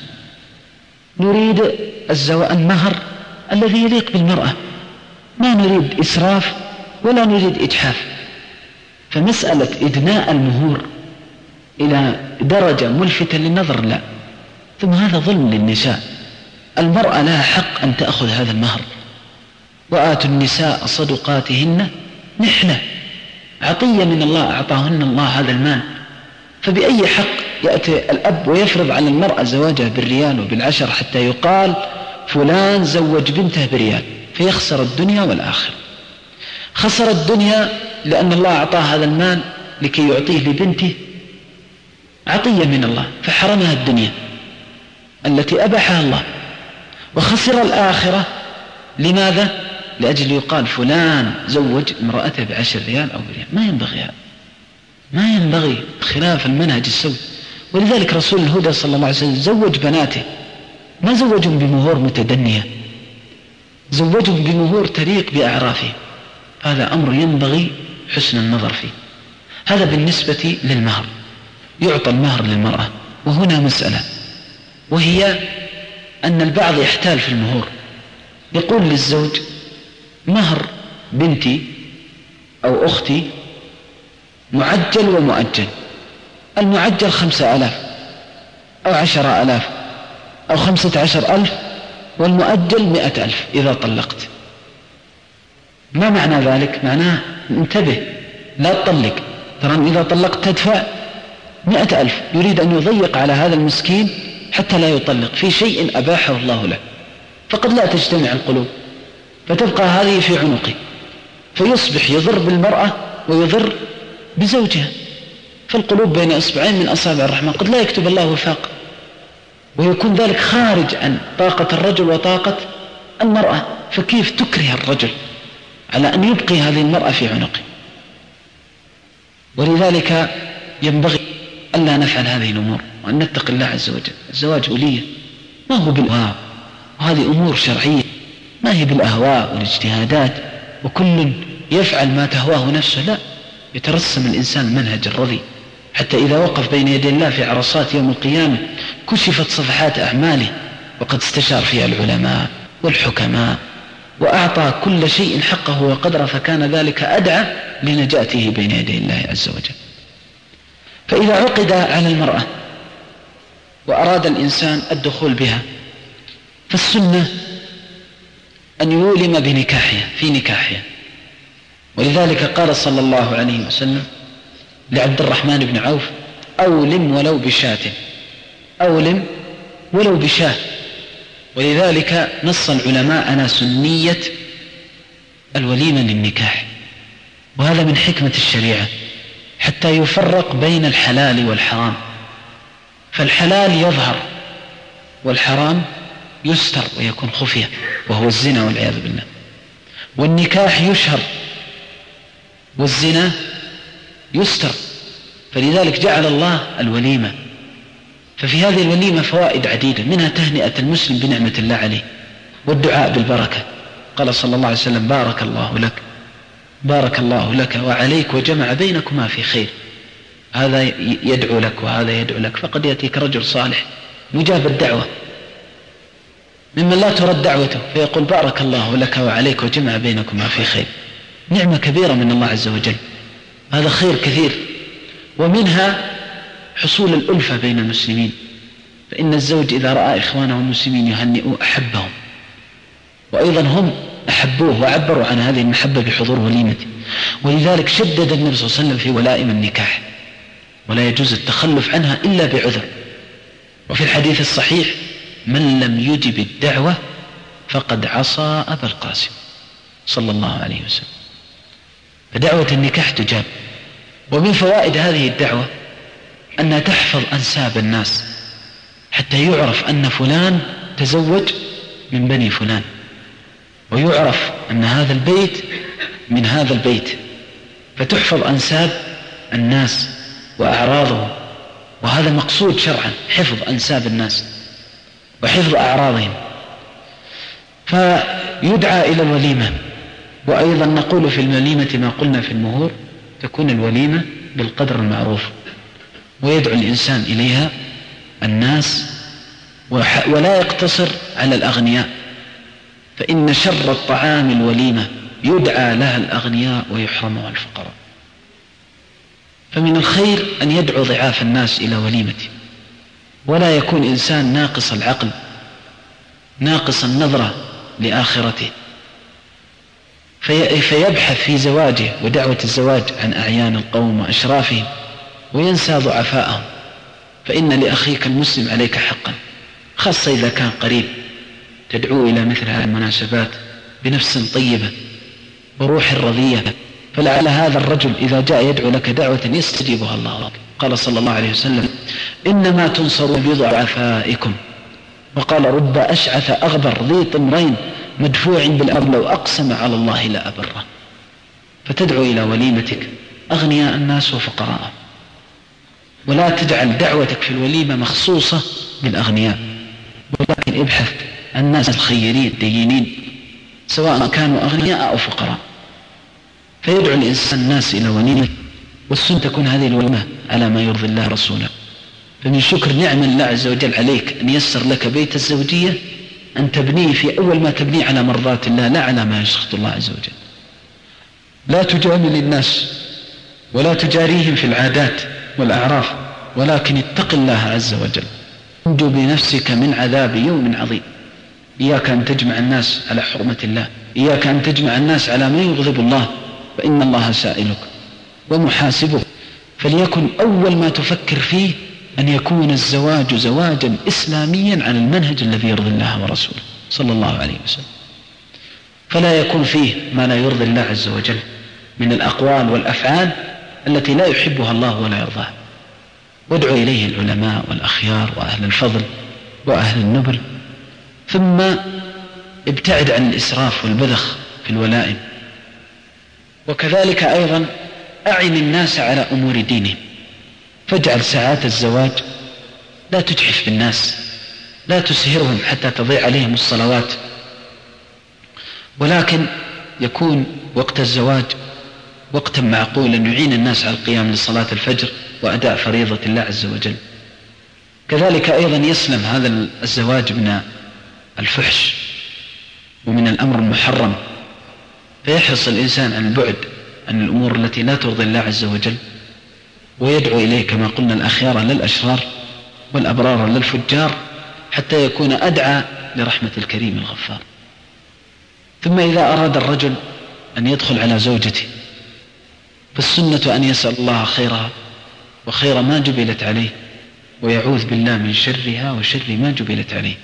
نريد المهر الذي يليق بالمرأة، ما نريد إسراف ولا نريد إجحاف. فمسألة إدناء المهور إلى درجة ملفتة للنظر لا. ثم هذا ظلم للنساء، المرأة لها حق أن تأخذ هذا المهر. وآتوا النساء صدقاتهن نحلة، عطية من الله، أعطاهن الله هذا المال. فبأي حق يأتي الأب ويفرض على المرأة زواجها بالريال وبال10 حتى يقال فلان زوج بنته بريال، فيخسر الدنيا والآخرة. خسر الدنيا لأن الله أعطاه هذا المال لكي يعطيه لبنته عطية من الله، فحرمها الدنيا التي أباحها الله. وخسر الآخرة، لماذا؟ لأجل يقال فلان زوج امرأته ب10 ريال أو بريال. ما ينبغي هذا، ما ينبغي، خلاف المنهج السوي. ولذلك رسول الهدى صلى الله عليه وسلم زوج بناته، ما زوجهم بمهور متدنية، زوجهم بمهور تليق بأعرافهم. هذا أمر ينبغي حسن النظر فيه. هذا بالنسبة للمهر. يعطى المهر للمرأة، وهنا مسألة، وهي أن البعض يحتال في المهور، يقول للزوج مهر بنتي أو أختي معجل ومؤجل. المعجل 5000 أو 10,000 أو 15,000، والمؤجل 100,000 إذا طلقت. ما معنى ذلك؟ معناه انتبه لا تطلق، ترى إذا طلقت تدفع 100,000. يريد أن يضيق على هذا المسكين حتى لا يطلق في شيء أباحه الله له، فقد لا تجتمع القلوب، فتبقى هذه في عنقه، فيصبح يضر بالمرأة ويضر بزوجها. فالقلوب بين إصبعين من أصابع الرحمن، قد لا يكتب الله وفاق، ويكون ذلك خارج عن طاقة الرجل وطاقة المرأة. فكيف تكره الرجل على أن يبقي هذه المرأة في عنقه؟ ولذلك ينبغي ألا نفعل هذه الأمور، وأن نتقي الله عز وجل. الزواج ولية، ما هو بالأهواء، وهذه أمور شرعية، ما هي بالأهواء والاجتهادات وكل يفعل ما تهواه نفسه. لا، يترسم الإنسان المنهج الرضي، حتى إذا وقف بين يدي الله في عرصات يوم القيامة كشفت صفحات أعماله، وقد استشار فيها العلماء والحكماء، وأعطى كل شيء حقه وقدره، فكان ذلك أدعى لنجاته بين يدي الله عز وجل. فإذا عقد على المرأة وأراد الإنسان الدخول بها، فالسنة أن يولم بنكاحها في نكاحها. ولذلك قال صلى الله عليه وسلم لعبد الرحمن بن عوف: أولم ولو بشاة، أولم ولو بشاة. ولذلك نص العلماء على سنية الوليمة للنكاح، وهذا من حكمة الشريعة حتى يفرق بين الحلال والحرام. فالحلال يظهر والحرام يستر ويكون خفية، وهو الزنا والعياذ بالله. والنكاح يشهر والزنا يستر، فلذلك جعل الله الوليمة. ففي هذه الوليمة فوائد عديدة، منها تهنئة المسلم بنعمة الله عليه والدعاء بالبركة. قال صلى الله عليه وسلم: بارك الله لك، بارك الله لك وعليك وجمع بينكما في خير. هذا يدعو لك وهذا يدعو لك، فقد يأتيك رجل صالح مجاب الدعوة ممن لا ترد دعوته فيقول: بارك الله لك وعليك وجمع بينكما في خير. نعمة كبيرة من الله عز وجل، هذا خير كثير. ومنها حصول الألفة بين المسلمين، فإن الزوج إذا رأى إخوانه المسلمين يهنئوا أحبهم، وأيضا هم أحبوه وعبروا عن هذه المحبة بحضور وليمته. ولذلك شدد النبي صلى الله عليه وسلم في ولائم النكاح، ولا يجوز التخلف عنها إلا بعذر. وفي الحديث الصحيح: من لم يجب الدعوة فقد عصى أبا القاسم صلى الله عليه وسلم. فدعوة النكاح تجاب. ومن فوائد هذه الدعوة أنها تحفظ أنساب الناس، حتى يعرف أن فلان تزوج من بني فلان، ويعرف أن هذا البيت من هذا البيت، فتحفظ أنساب الناس وأعراضهم. وهذا مقصود شرعا، حفظ أنساب الناس وحفظ أعراضهم. فيدعى إلى الوليمة. وأيضا نقول في الوليمة ما قلنا في المهور: تكون الوليمة بالقدر المعروف، ويدعو الإنسان إليها الناس، ولا يقتصر على الأغنياء، فإن شر الطعام الوليمة يدعى لها الأغنياء ويحرمها الفقراء. فمن الخير أن يدعو ضعاف الناس إلى وليمته، ولا يكون إنسان ناقص العقل ناقص النظرة لآخرته، فيبحث في زواجه ودعوة الزواج عن أعيان القوم وأشرافهم وينسى ضعفاءهم. فإن لأخيك المسلم عليك حقا، خاصة إذا كان قريب، تدعو إلى مثل هذه المناسبات بنفس طيبة وروح رضية، فلعل هذا الرجل إذا جاء يدعو لك دعوة يستجيبها الله. قال صلى الله عليه وسلم: إنما تنصرون بضعفائكم. وقال: رب أشعث أغبر ذي طمرين مدفوع بالأمر لو أقسم على الله لأبره. فتدعو إلى وليمتك أغنياء الناس وفقراء، ولا تجعل دعوتك في الوليمة مخصوصة بالأغنياء، ولكن ابحث عن الناس الخيرين الدينين سواء كانوا أغنياء أو فقراء، فيدعو الإنسان الناس إلى وليمة. والسنة تكون هذه الوليمة على ما يرضي الله رسوله. فمن شكر نعم الله عز وجل عليك أن يسر لك بيت الزوجية أن تبنيه في أول ما تبنيه على مرضات الله، لا على ما يسخط الله عز وجل. لا تجامل الناس ولا تجاريهم في العادات والأعراف، ولكن اتق الله عز وجل، انجو بنفسك من عذاب يوم عظيم. إياك أن تجمع الناس على حرمة الله، إياك أن تجمع الناس على ما يغضب الله، فإن الله سائلك ومحاسبك. فليكن أول ما تفكر فيه أن يكون الزواج زواجا إسلاميا على المنهج الذي يرضي الله ورسوله صلى الله عليه وسلم، فلا يكون فيه ما لا يرضي الله عز وجل من الأقوال والأفعال التي لا يحبها الله ولا يرضاها. وادعو إليه العلماء والأخيار وأهل الفضل وأهل النبل. ثم ابتعد عن الإسراف والبذخ في الولائم. وكذلك أيضا أعن الناس على أمور دينهم، فاجعل ساعات الزواج لا تجحف بالناس، لا تسهرهم حتى تضيع عليهم الصلوات، ولكن يكون وقت الزواج وقتا معقولا يعين الناس على القيام لصلاة الفجر وأداء فريضة الله عز وجل. كذلك أيضا يسلم هذا الزواج من الفحش ومن الأمر المحرم، فيحرص الإنسان عن البعد عن الأمور التي لا ترضي الله عز وجل، ويدعو إليه كما قلنا الأخيار للأشرار والأبرار للفجار، حتى يكون أدعى لرحمة الكريم الغفار. ثم إذا أراد الرجل أن يدخل على زوجته فالسنة أن يسأل الله خيرها وخير ما جبلت عليه، ويعوذ بالله من شرها وشر ما جبلت عليه.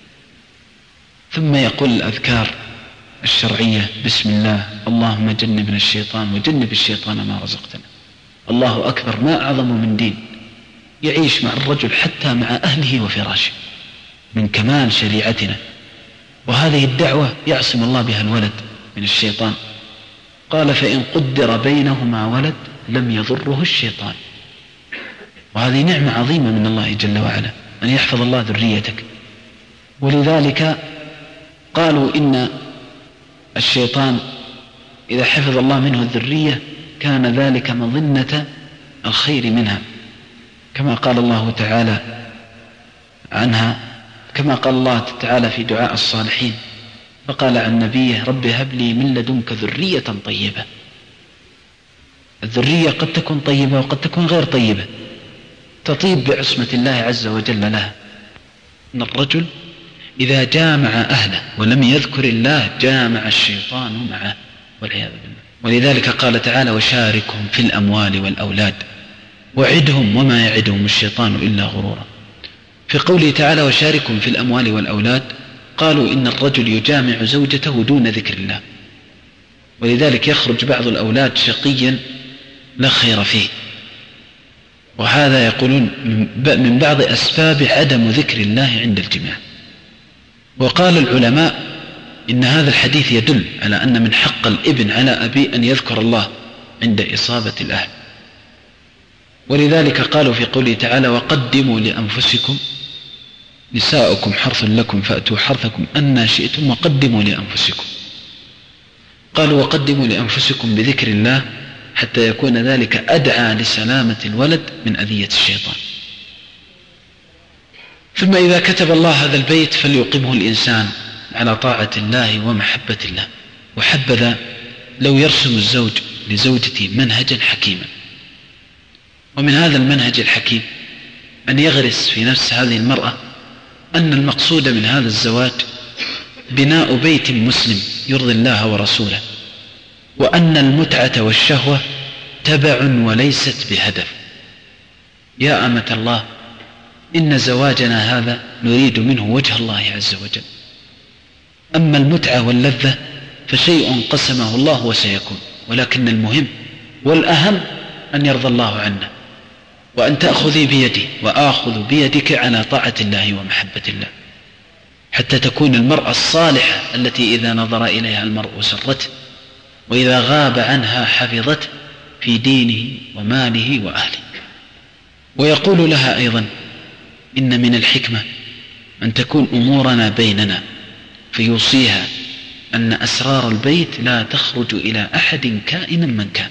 ثم يقول الأذكار الشرعية: بسم الله، اللهم جنبنا الشيطان وجنب الشيطان ما رزقتنا. الله أكبر، ما أعظم من دين يعيش مع الرجل حتى مع أهله وفراشه من كمال شريعتنا. وهذه الدعوة يعصم الله بها الولد من الشيطان. قال: فإن قدر بينهما ولد لم يضره الشيطان. وهذه نعمة عظيمة من الله جل وعلا، أن يحفظ الله ذريتك. ولذلك قالوا إن الشيطان إذا حفظ الله منه الذرية كان ذلك مظنة الخير منها، كما قال الله تعالى عنها، كما قال الله تعالى في دعاء الصالحين فقال عن نبيه رب هب لي من لدنك ذرية طيبة. الذرية قد تكون طيبة وقد تكون غير طيبة، تطيب بعصمة الله عز وجل لها. إن الرجل إذا جامع أهله ولم يذكر الله جامع الشيطان معه والعياذ بالله. ولذلك قال تعالى وشاركهم في الأموال والأولاد وعدهم وما يعدهم الشيطان إلا غرورا. في قوله تعالى وشاركهم في الأموال والأولاد قالوا إن الرجل يجامع زوجته دون ذكر الله، ولذلك يخرج بعض الأولاد شقيا لا خير فيه، وهذا يقولون من بعض أسباب عدم ذكر الله عند الجماع. وقال العلماء إن هذا الحديث يدل على أن من حق الابن على أبيه أن يذكر الله عند إصابة الأهل. ولذلك قالوا في قوله تعالى وقدموا لأنفسكم نساؤكم حرث لكم فأتوا حرثكم أن شئتم وقدموا لأنفسكم. قالوا وقدموا لأنفسكم بذكر الله حتى يكون ذلك أدعى لسلامة الولد من أذية الشيطان. ثم إذا كتب الله هذا البيت فليقيمه الإنسان على طاعة الله ومحبة الله. وحبذا لو يرسم الزوج لزوجته منهجا حكيما، ومن هذا المنهج الحكيم أن يغرس في نفس هذه المرأة أن المقصود من هذا الزواج بناء بيت مسلم يرضي الله ورسوله، وأن المتعة والشهوة تبع وليست بهدف. يا أمة الله إن زواجنا هذا نريد منه وجه الله عز وجل، أما المتعة واللذة فشيء قسمه الله وسيكون، ولكن المهم والأهم أن يرضى الله عنا، وأن تأخذي بيدي وآخذ بيدك على طاعة الله ومحبة الله، حتى تكون المرأة الصالحة التي إذا نظر إليها المرء سرته، وإذا غاب عنها حفظته في دينه وماله وأهله. ويقول لها أيضا إن من الحكمة أن تكون أمورنا بيننا، فيوصيها أن أسرار البيت لا تخرج إلى أحد كائنا من كان،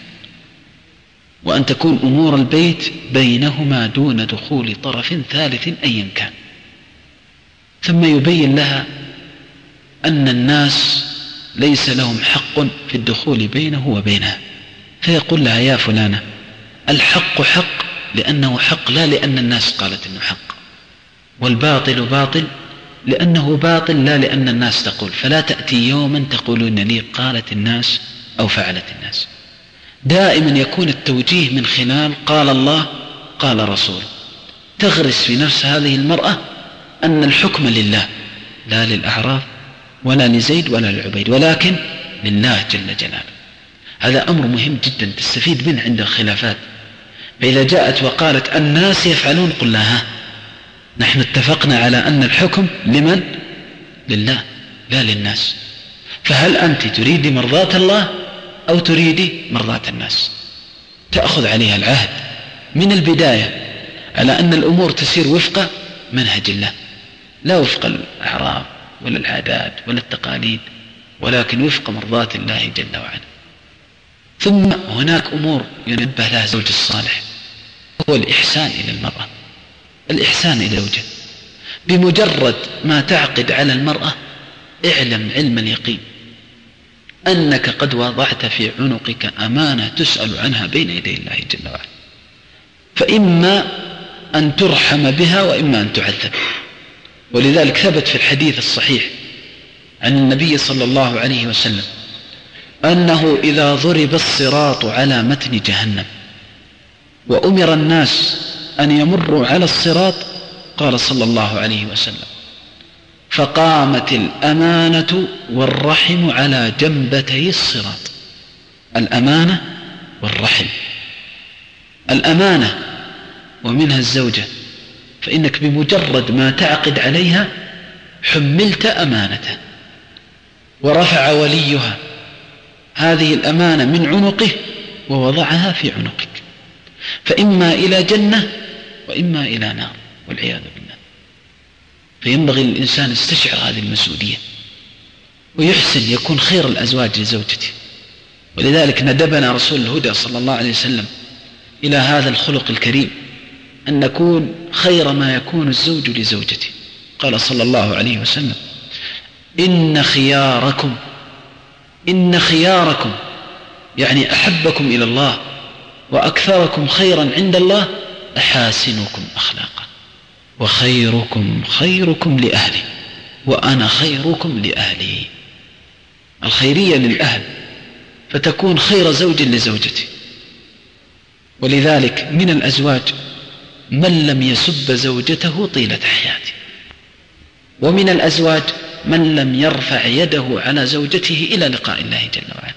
وأن تكون أمور البيت بينهما دون دخول طرف ثالث أيا كان. ثم يبين لها أن الناس ليس لهم حق في الدخول بينه وبينها، فيقول لها يا فلانة الحق حق لأنه حق لا لأن الناس قالت أنه حق، والباطل باطل لأنه باطل لا لأن الناس تقول، فلا تأتي يوما تقولون لي قالت الناس أو فعلت الناس. دائما يكون التوجيه من خلال قال الله قال رسول. تغرس في نفس هذه المرأة أن الحكم لله لا للأعراف ولا لزيد ولا للعبيد، ولكن لله جل جلاله. هذا أمر مهم جدا تستفيد منه عند الخلافات. فإذا جاءت وقالت الناس يفعلون قل لها نحن اتفقنا على أن الحكم لمن؟ لله لا للناس. فهل أنت تريدي مرضاة الله أو تريدي مرضاة الناس؟ تأخذ عليها العهد من البداية على أن الأمور تسير وفق منهج الله، لا وفق الأعراف ولا العادات ولا التقاليد، ولكن وفق مرضاة الله جل وعلا. ثم هناك أمور ينبه لها الزوج الصالح، هو الإحسان إلى المرأة، الإحسان إلى زوجها. بمجرد ما تعقد على المرأة اعلم علم اليقين أنك قد وضعت في عنقك أمانة تسأل عنها بين يدي الله جل وعلا، فإما أن ترحم بها وإما أن تعذب. ولذلك ثبت في الحديث الصحيح عن النبي صلى الله عليه وسلم أنه إذا ضرب الصراط على متن جهنم وأمر الناس أن يمروا على الصراط، قال صلى الله عليه وسلم فقامت الأمانة والرحم على جنبتي الصراط. الأمانة والرحم، الأمانة ومنها الزوجة، فإنك بمجرد ما تعقد عليها حملت أمانته، ورفع وليها هذه الأمانة من عنقه ووضعها في عنقك، فإما إلى جنة وإما إلى نار والعياذ بالله. فينبغي للإنسان يستشعر هذه المسؤولية ويحسن يكون خير الأزواج لزوجته. ولذلك ندبنا رسول الهدى صلى الله عليه وسلم إلى هذا الخلق الكريم، أن نكون خير ما يكون الزوج لزوجته. قال صلى الله عليه وسلم: إن خياركم يعني أحبكم إلى الله وأكثركم خيرا عند الله أحاسنكم أخلاقا، وخيركم خيركم لأهلي وأنا خيركم لأهلي. الخيرية للأهل، فتكون خير زوج لزوجته. ولذلك من الأزواج من لم يسب زوجته طيلة حياته، ومن الأزواج من لم يرفع يده على زوجته إلى لقاء الله جل وعلا.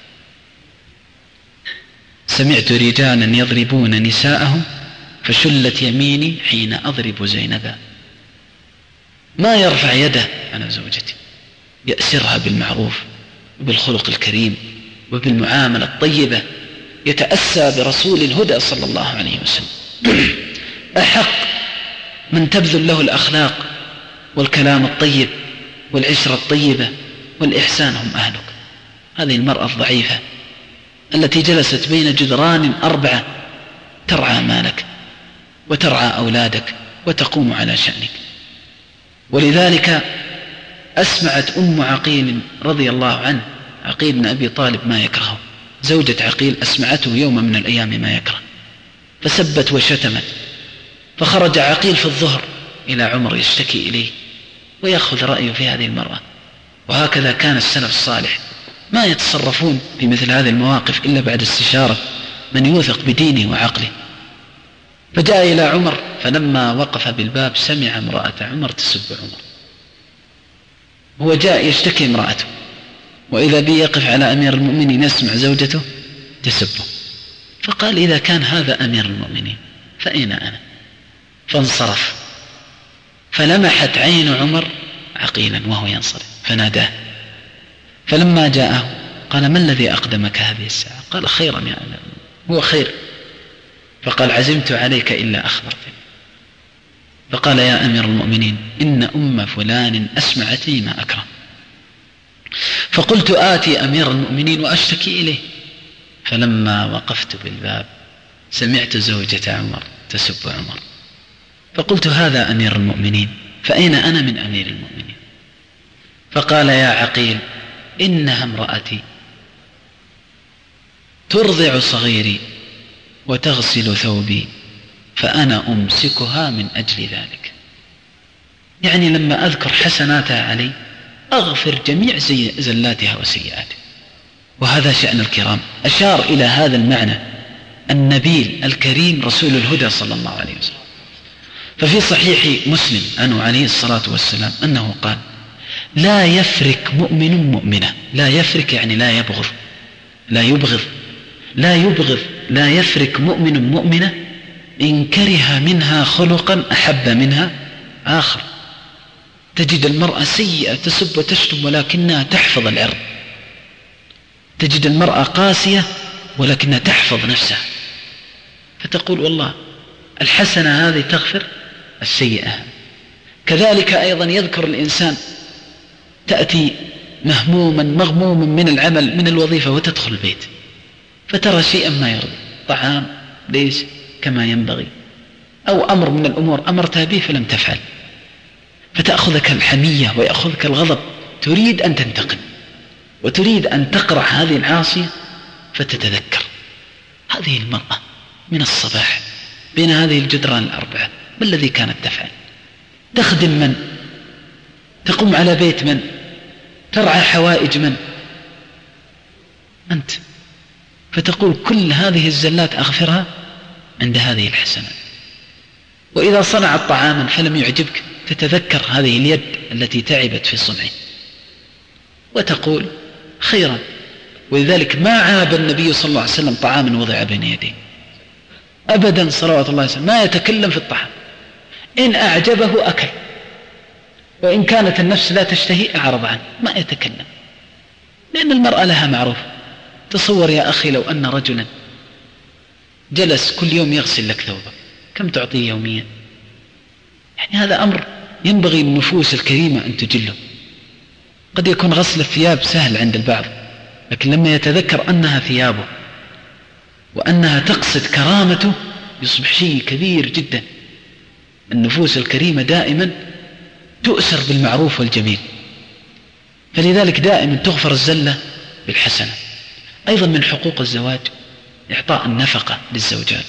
سمعت رجالا يضربون نساءهم فشلت يميني حين أضرب زينبا. ما يرفع يده على زوجته، يأسرها بالمعروف وبالخلق الكريم وبالمعاملة الطيبة، يتأسى برسول الهدى صلى الله عليه وسلم. أحق من تبذل له الأخلاق والكلام الطيب والعشرة الطيبة والإحسان هم أهلك. هذه المرأة الضعيفة التي جلست بين جدران 4 ترعى مالك وترعى أولادك وتقوم على شأنك. ولذلك أسمعت أم عقيل رضي الله عنه عقيل بن أبي طالب ما يكرهه، زوجة عقيل أسمعته يوم من الأيام ما يكره، فسبت وشتمت، فخرج عقيل في الظهر إلى عمر يشتكي إليه ويأخذ رأيه في هذه المرأة. وهكذا كان السلف الصالح ما يتصرفون في مثل هذه المواقف إلا بعد استشارة من يوثق بدينه وعقله. فجاء إلى عمر، فلما وقف بالباب سمع امرأة عمر تسب عمر. هو جاء يشتكي امرأته، وإذا بي يقف على أمير المؤمنين يسمع زوجته تسبه، فقال: إذا كان هذا أمير المؤمنين فأين أنا؟ فانصرف، فلمحت عين عمر عقيلا وهو ينصرف فناداه، فلما جاءه قال: ما الذي أقدمك هذه الساعة؟ قال: خيرا يا أمير، هو خير. فقال: عزمت عليك إلا أخبرتني. فقال: يا أمير المؤمنين إن أم فلان أسمعتني ما أكره، فقلت آتي أمير المؤمنين وأشتكي إليه، فلما وقفت بالباب سمعت زوجة عمر تسب عمر، فقلت: هذا أمير المؤمنين فأين أنا من أمير المؤمنين؟ فقال: يا عقيل إنها امرأتي ترضع صغيري وتغسل ثوبي، فأنا أمسكها من أجل ذلك. يعني لما أذكر حسناتها علي أغفر جميع زلاتها وسيئاتها. وهذا شأن الكرام. أشار إلى هذا المعنى النبيل الكريم رسول الهدى صلى الله عليه وسلم. ففي صحيح مسلم عنه عليه الصلاة والسلام أنه قال: لا يفرك مؤمن مؤمنة. لا يفرك يعني لا يبغض، لا يبغض، لا يبغض، لا يفرك مؤمن مؤمنة إن كره منها خلقا أحب منها آخر. تجد المرأة سيئة تسب وتشتم ولكنها تحفظ العرض، تجد المرأة قاسية ولكنها تحفظ نفسها، فتقول والله الحسنة هذه تغفر السيئة. كذلك أيضا يذكر الإنسان تأتي مهموما مغموما من العمل من الوظيفة وتدخل البيت فترى شيئا ما يرضي، طعام ليس كما ينبغي، أو أمر من الأمور أمرتها به فلم تفعل، فتأخذك الحمية ويأخذك الغضب، تريد أن تنتقم وتريد أن تقرع هذه العاصية، فتتذكر هذه المرأة من الصباح بين هذه الجدران 4 ما الذي كانت تفعل؟ تخدم من؟ تقوم على بيت من؟ ترعى حوائج من؟ أنت. فتقول كل هذه الزلات أغفرها عند هذه الحسنات. وإذا صنعت طعاما فلم يعجبك تتذكر هذه اليد التي تعبت في صنعه وتقول خيرا. ولذلك ما عاب النبي صلى الله عليه وسلم طعاما وضع بين يديه أبدا صلوات الله وسلم، ما يتكلم في الطعام، إن أعجبه أكل، وإن كانت النفس لا تشتهي أعرض عنه، ما يتكلم، لأن المرأة لها معروف. تصور يا أخي لو أن رجلا جلس كل يوم يغسل لك ثوبك، كم تعطيه يوميا؟ يعني هذا أمر ينبغي النفوس الكريمة أن تجله. قد يكون غسل الثياب سهل عند البعض، لكن لما يتذكر أنها ثيابه وأنها تقصد كرامته يصبح شيء كبير جدا. النفوس الكريمة دائما تؤسر بالمعروف والجميل، فلذلك دائما تغفر الزلة بالحسنة. أيضا من حقوق الزواج إعطاء النفقة للزوجات،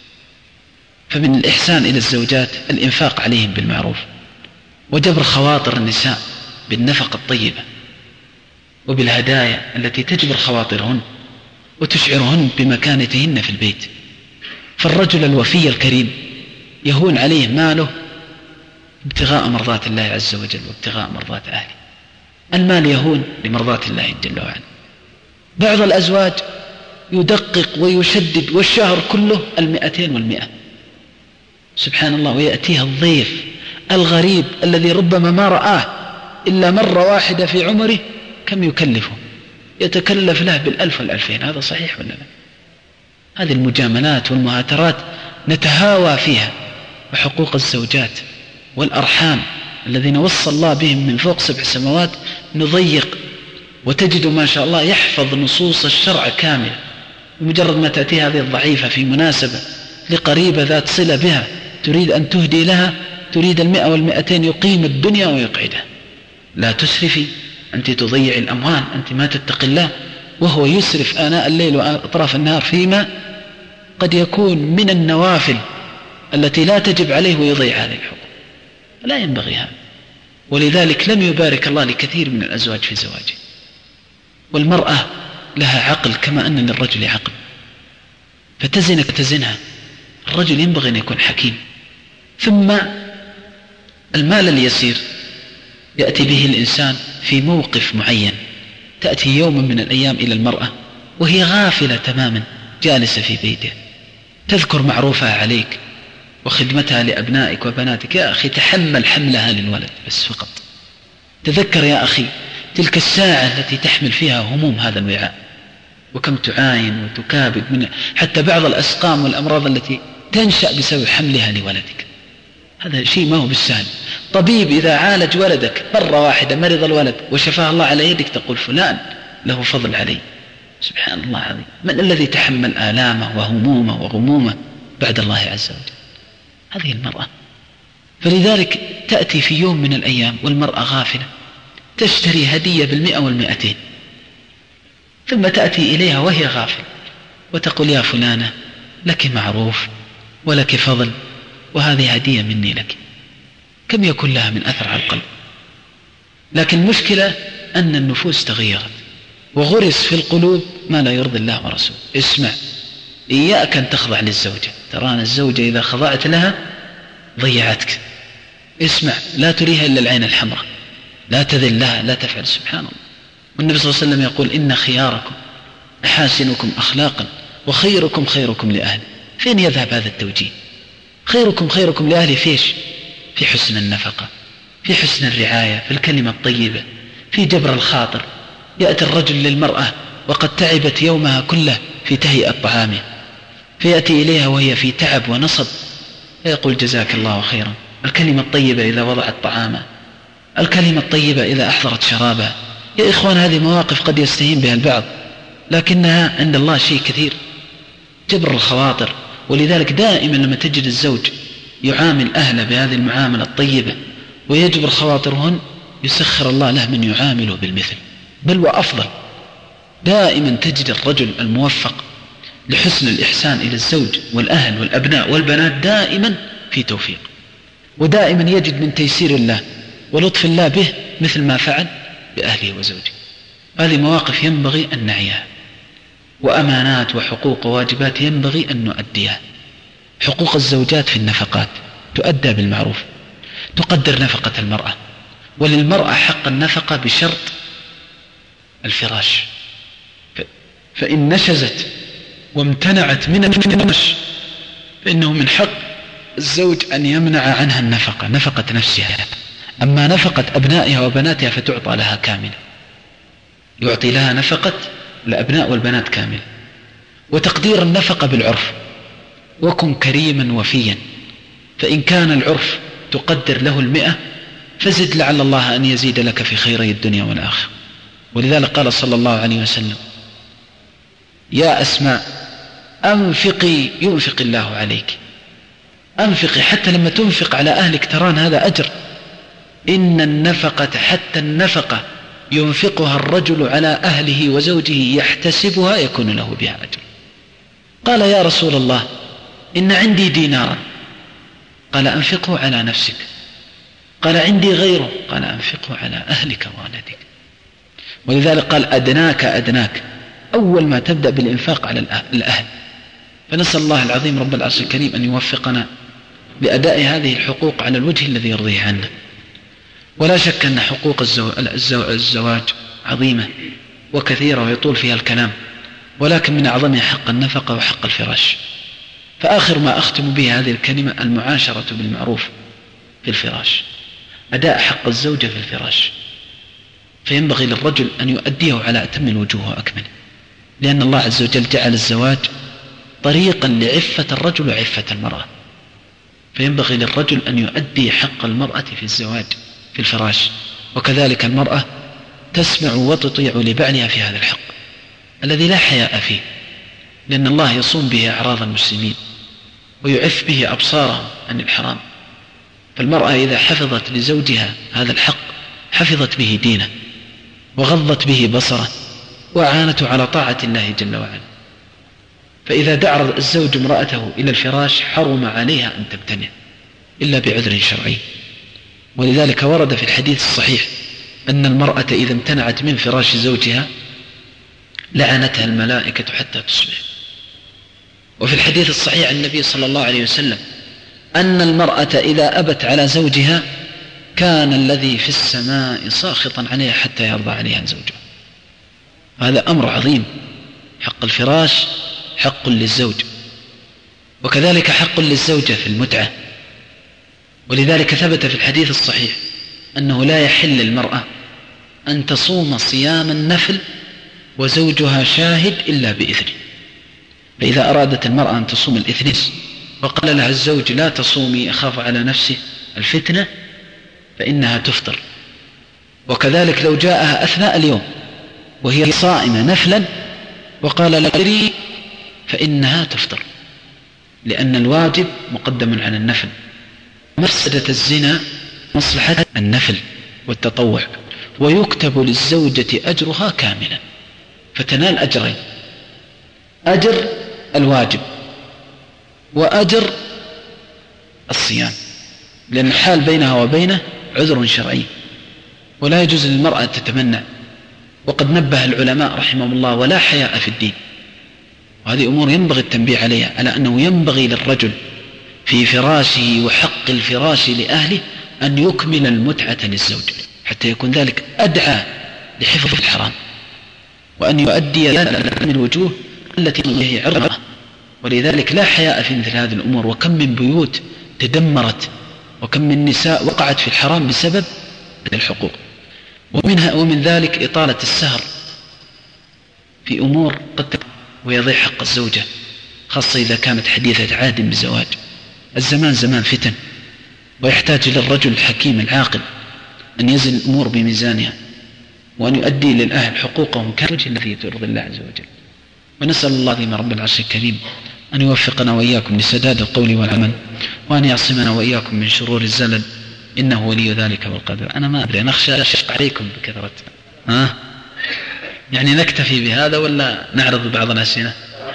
فمن الإحسان إلى الزوجات الإنفاق عليهم بالمعروف، وجبر خواطر النساء بالنفقة الطيبة وبالهدايا التي تجبر خواطرهن وتشعرهن بمكانتهن في البيت. فالرجل الوفي الكريم يهون عليه ماله ابتغاء مرضات الله عز وجل وابتغاء مرضات أهله. المال يهون لمرضات الله جل وعلا. بعض الأزواج يدقق ويشدد والشهر كله 200 و100 سبحان الله، ويأتيها الضيف الغريب الذي ربما ما رآه إلا مرة واحدة في عمره، كم يكلفه؟ يتكلف له 1000 و2000. هذا صحيح ولا لا؟ هذه المجاملات والمهاترات نتهاوى فيها. وحقوق الزوجات والأرحام الذين وصى الله بهم من فوق 7 سماوات نضيق، وتجد ما شاء الله يحفظ نصوص الشرع كاملة، بمجرد ما تأتي هذه الضعيفة في مناسبة لقريبة ذات صلة بها تريد أن تهدي لها، تريد 100 و200 يقيم الدنيا ويقعدها. لا تسرفي، أنت تضيع الأموال، أنت ما تتقي الله. وهو يسرف آناء الليل وأطراف النهار فيما قد يكون من النوافل التي لا تجب عليه، ويضيع هذه الحقوق. لا ينبغي هذا، ولذلك لم يبارك الله لكثير من الأزواج في زواجه. والمرأة لها عقل كما أن للرجل عقل، فتزنك تزنها. الرجل ينبغي أن يكون حكيم. ثم المال اليسير يأتي به الإنسان في موقف معين. تأتي يوم من الأيام إلى المرأة وهي غافلة تماما، جالسة في بيتها تذكر معروفها عليك وخدمتها لأبنائك وبناتك. يا أخي تحمل حملها للولد بس فقط. تذكر يا أخي تلك الساعة التي تحمل فيها هموم هذا الوعاء، وكم تعاين وتكابد من حتى بعض الأسقام والأمراض التي تنشأ بسبب حملها لولدك. هذا شيء ما هو بالسهل. طبيب إذا عالج ولدك مرة واحدة مرض الولد وشفاه الله على يدك تقول فلان له فضل علي. سبحان الله العظيم، من الذي تحمل آلامه وهمومه وغمومه بعد الله عز وجل؟ هذه المرأة. فلذلك تأتي في يوم من الأيام والمرأة غافلة تشتري هدية 100 و200، ثم تأتي إليها وهي غافلة وتقول يا فلانة لك معروف ولك فضل وهذه هدية مني لك. كم يكون لها من أثر على القلب. لكن المشكلة أن النفوس تغيرت وغرس في القلوب ما لا يرضي الله ورسوله. اسمع، إياك أن تخضع للزوجة. ترانا الزوجة إذا خضعت لها ضيعتك. اسمع، لا تريها إلا العين الحمراء، لا تذل لها، لا تفعل. سبحان الله. والنبي صلى الله عليه وسلم يقول إن خياركم أحاسنكم أخلاقا وخيركم خيركم لأهله. فين يذهب هذا التوجيه؟ خيركم خيركم لأهله فيش؟ في حسن النفقة، في حسن الرعاية، في الكلمة الطيبة، في جبر الخاطر. يأتي الرجل للمرأة وقد تعبت يومها كله في تهيئة طعامه، فيأتي إليها وهي في تعب ونصب فيقول جزاك الله خيرا. الكلمة الطيبة إذا وضعت طعامه، الكلمة الطيبة إذا أحضرت شرابها. يا إخوان هذه مواقف قد يستهين بها البعض، لكنها عند الله شيء كثير. جبر الخواطر. ولذلك دائما لما تجد الزوج يعامل أهله بهذه المعاملة الطيبة ويجبر خواطرهن يسخر الله له من يعامله بالمثل، بل وأفضل. دائما تجد الرجل الموفق لحسن الإحسان إلى الزوج والأهل والأبناء والبنات دائما في توفيق، ودائما يجد من تيسير الله ولطف الله به مثل ما فعل بأهله وزوجه. هذه مواقف ينبغي أن نعيها، وأمانات وحقوق وواجبات ينبغي أن نؤديها. حقوق الزوجات في النفقات تؤدى بالمعروف، تقدر نفقة المرأة. وللمرأة حق النفقة بشرط الفراش، فإن نشزت وامتنعت من الفراش فإنه من حق الزوج أن يمنع عنها النفقة، نفقة نفسها. أما نفقة أبنائها وبناتها فتعطى لها كاملة، يعطي لها نفقة الأبناء والبنات كاملة. وتقدير النفقة بالعرف، وكن كريما وفيا، فإن كان العرف تقدر له 100 فزد لعل الله أن يزيد لك في خيري الدنيا والآخرة. ولذلك قال صلى الله عليه وسلم: يا أسماء أنفقي ينفق الله عليك، أنفقي حتى لما تنفق على أهلك تران هذا أجر. إن النفقة حتى النفقة ينفقها الرجل على أهله وزوجه يحتسبها يكون له بها أجر. قال: يا رسول الله إن عندي دينارا. قال: أنفقه على نفسك. قال: عندي غيره. قال: أنفقه على أهلك وولدك. ولذلك قال: أدناك أول ما تبدأ بالإنفاق على الأهل. فنسأل الله العظيم رب العرش الكريم أن يوفقنا بأداء هذه الحقوق على الوجه الذي يرضيه عنا. ولا شك أن حقوق الزواج عظيمة وكثيرة ويطول فيها الكلام، ولكن من أعظمها حق النفقة وحق الفراش. فآخر ما أختم به هذه الكلمة: المعاشرة بالمعروف في الفراش، أداء حق الزوجة في الفراش. فينبغي للرجل أن يؤديه على أتم الوجوه وأكمله، لأن الله عز وجل جعل الزواج طريقا لعفة الرجل وعفة المرأة. فينبغي للرجل أن يؤدي حق المرأة في الزواج في الفراش، وكذلك المرأة تسمع وتطيع لبعلها في هذا الحق الذي لا حياء فيه، لأن الله يصون به أعراض المسلمين ويعف به أبصارهم عن الحرام. فالمرأة إذا حفظت لزوجها هذا الحق حفظت به دينه وغضت به بصره وأعانته على طاعة الله جل وعلا. فإذا دعا الزوج امرأته إلى الفراش حرم عليها أن تمتنع إلا بعذر شرعي. ولذلك ورد في الحديث الصحيح أن المرأة إذا امتنعت من فراش زوجها لعنتها الملائكة حتى تصبح. وفي الحديث الصحيح عن النبي صلى الله عليه وسلم أن المرأة إذا أبت على زوجها كان الذي في السماء ساخطا عليها حتى يرضى عليها زوجها. هذا أمر عظيم. حق الفراش حق للزوج، وكذلك حق للزوجة في المتعة. ولذلك ثبت في الحديث الصحيح أنه لا يحل للمرأة أن تصوم صيام النفل وزوجها شاهد إلا بإذنه. فإذا أرادت المرأة أن تصوم الاثنين وقال لها الزوج لا تصومي أخاف على نفسه الفتنة فإنها تفطر. وكذلك لو جاءها أثناء اليوم وهي صائمة نفلا وقال لا أدري فإنها تفطر، لأن الواجب مقدم على النفل. مفسدة الزنا مصلحة النفل والتطوع، ويكتب للزوجة أجرها كاملا، فتنال أجرين: أجر الواجب وأجر الصيام، لأن حال بينها وبينه عذر شرعي ولا يجوز للمرأة تتمنع. وقد نبه العلماء رحمهم الله: ولا حياء في الدين. وهذه أمور ينبغي التنبيه عليها، على أنه ينبغي للرجل في فراشه وحق الفراش لأهله أن يكمل المتعة للزوج حتى يكون ذلك أدعى لحفظ الحرام، وأن يؤدي من الوجوه التي هي عرضة. ولذلك لا حياء في مثل هذه الأمور. وكم من بيوت تدمرت، وكم من نساء وقعت في الحرام بسبب الحقوق. ومن ذلك إطالة السهر في أمور قد ويضيع حق الزوجة، خاصة إذا كانت حديثة عهد بالزواج. الزمان زمان فتن، ويحتاج للرجل الحكيم العاقل أن يزن الأمور بميزانها، وأن يؤدي للأهل حقوقهم كالوجه الذي ترضي الله عز وجل. ونسأل الله ذي رب العرش الكريم أن يوفقنا وإياكم لسداد القول والعمل، وأن يعصمنا وإياكم من شرور الزلل، إنه ولي ذلك والقدر. أنا ما أدري، نخشى أشق عليكم بكثرة. يعني نكتفي بهذا ولا نعرض بعض الأسئلة؟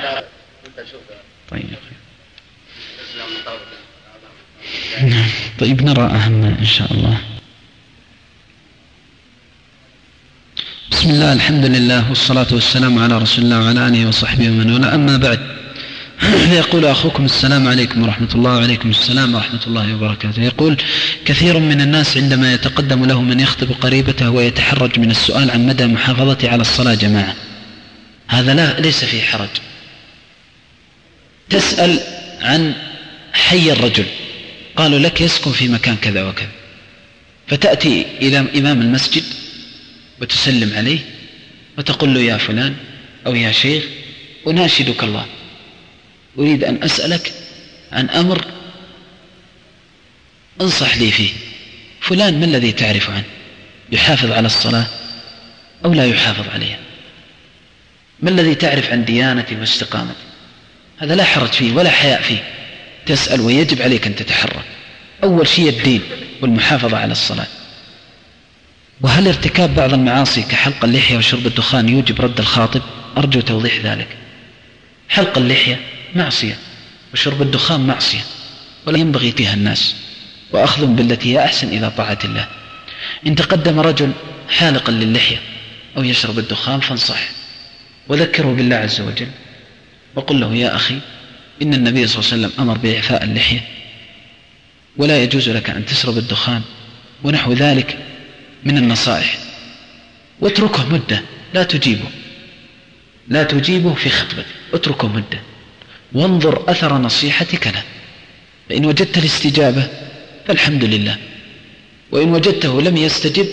طيب نرى أهم إن شاء الله. بسم الله، الحمد لله، والصلاة والسلام على رسول الله وعلى آله وصحبه ومن والاه، أما بعد. يقول أخوكم: السلام عليكم ورحمة الله. وعليكم السلام ورحمة الله وبركاته. يقول: كثير من الناس عندما يتقدم له من يخطب قريبته ويتحرج من السؤال عن مدى محافظته على الصلاة جماعة، هذا ليس فيه حرج. تسأل عن حي الرجل، قالوا لك يسكن في مكان كذا وكذا، فتأتي إلى إمام المسجد وتسلم عليه وتقول له: يا فلان أو يا شيخ، أناشدك الله، أريد أن أسألك عن أمر انصح لي فيه. فلان ما الذي تعرف عنه؟ يحافظ على الصلاة أو لا يحافظ عليها؟ ما الذي تعرف عن ديانته واستقامته؟ هذا لا حرج فيه ولا حياء فيه، تسأل ويجب عليك أن تتحرى. أول شيء الدين والمحافظة على الصلاة. وهل ارتكاب بعض المعاصي كحلق اللحية وشرب الدخان يوجب رد الخاطب؟ أرجو توضيح ذلك. حلق اللحية معصية، وشرب الدخان معصية، ولا ينبغي فيها الناس، وأخذ بالتي هي أحسن إلى طاعة الله. إن تقدم رجل حالقا للحية أو يشرب الدخان فانصح وذكره بالله عز وجل، وقل له: يا أخي، إن النبي صلى الله عليه وسلم أمر بإعفاء اللحية، ولا يجوز لك أن تشرب الدخان، ونحو ذلك من النصائح. واتركه مدة، لا تجيبه في خطبة، اتركه مدة وانظر أثر نصيحتك له، فإن وجدت الاستجابة فالحمد لله، وإن وجدته لم يستجب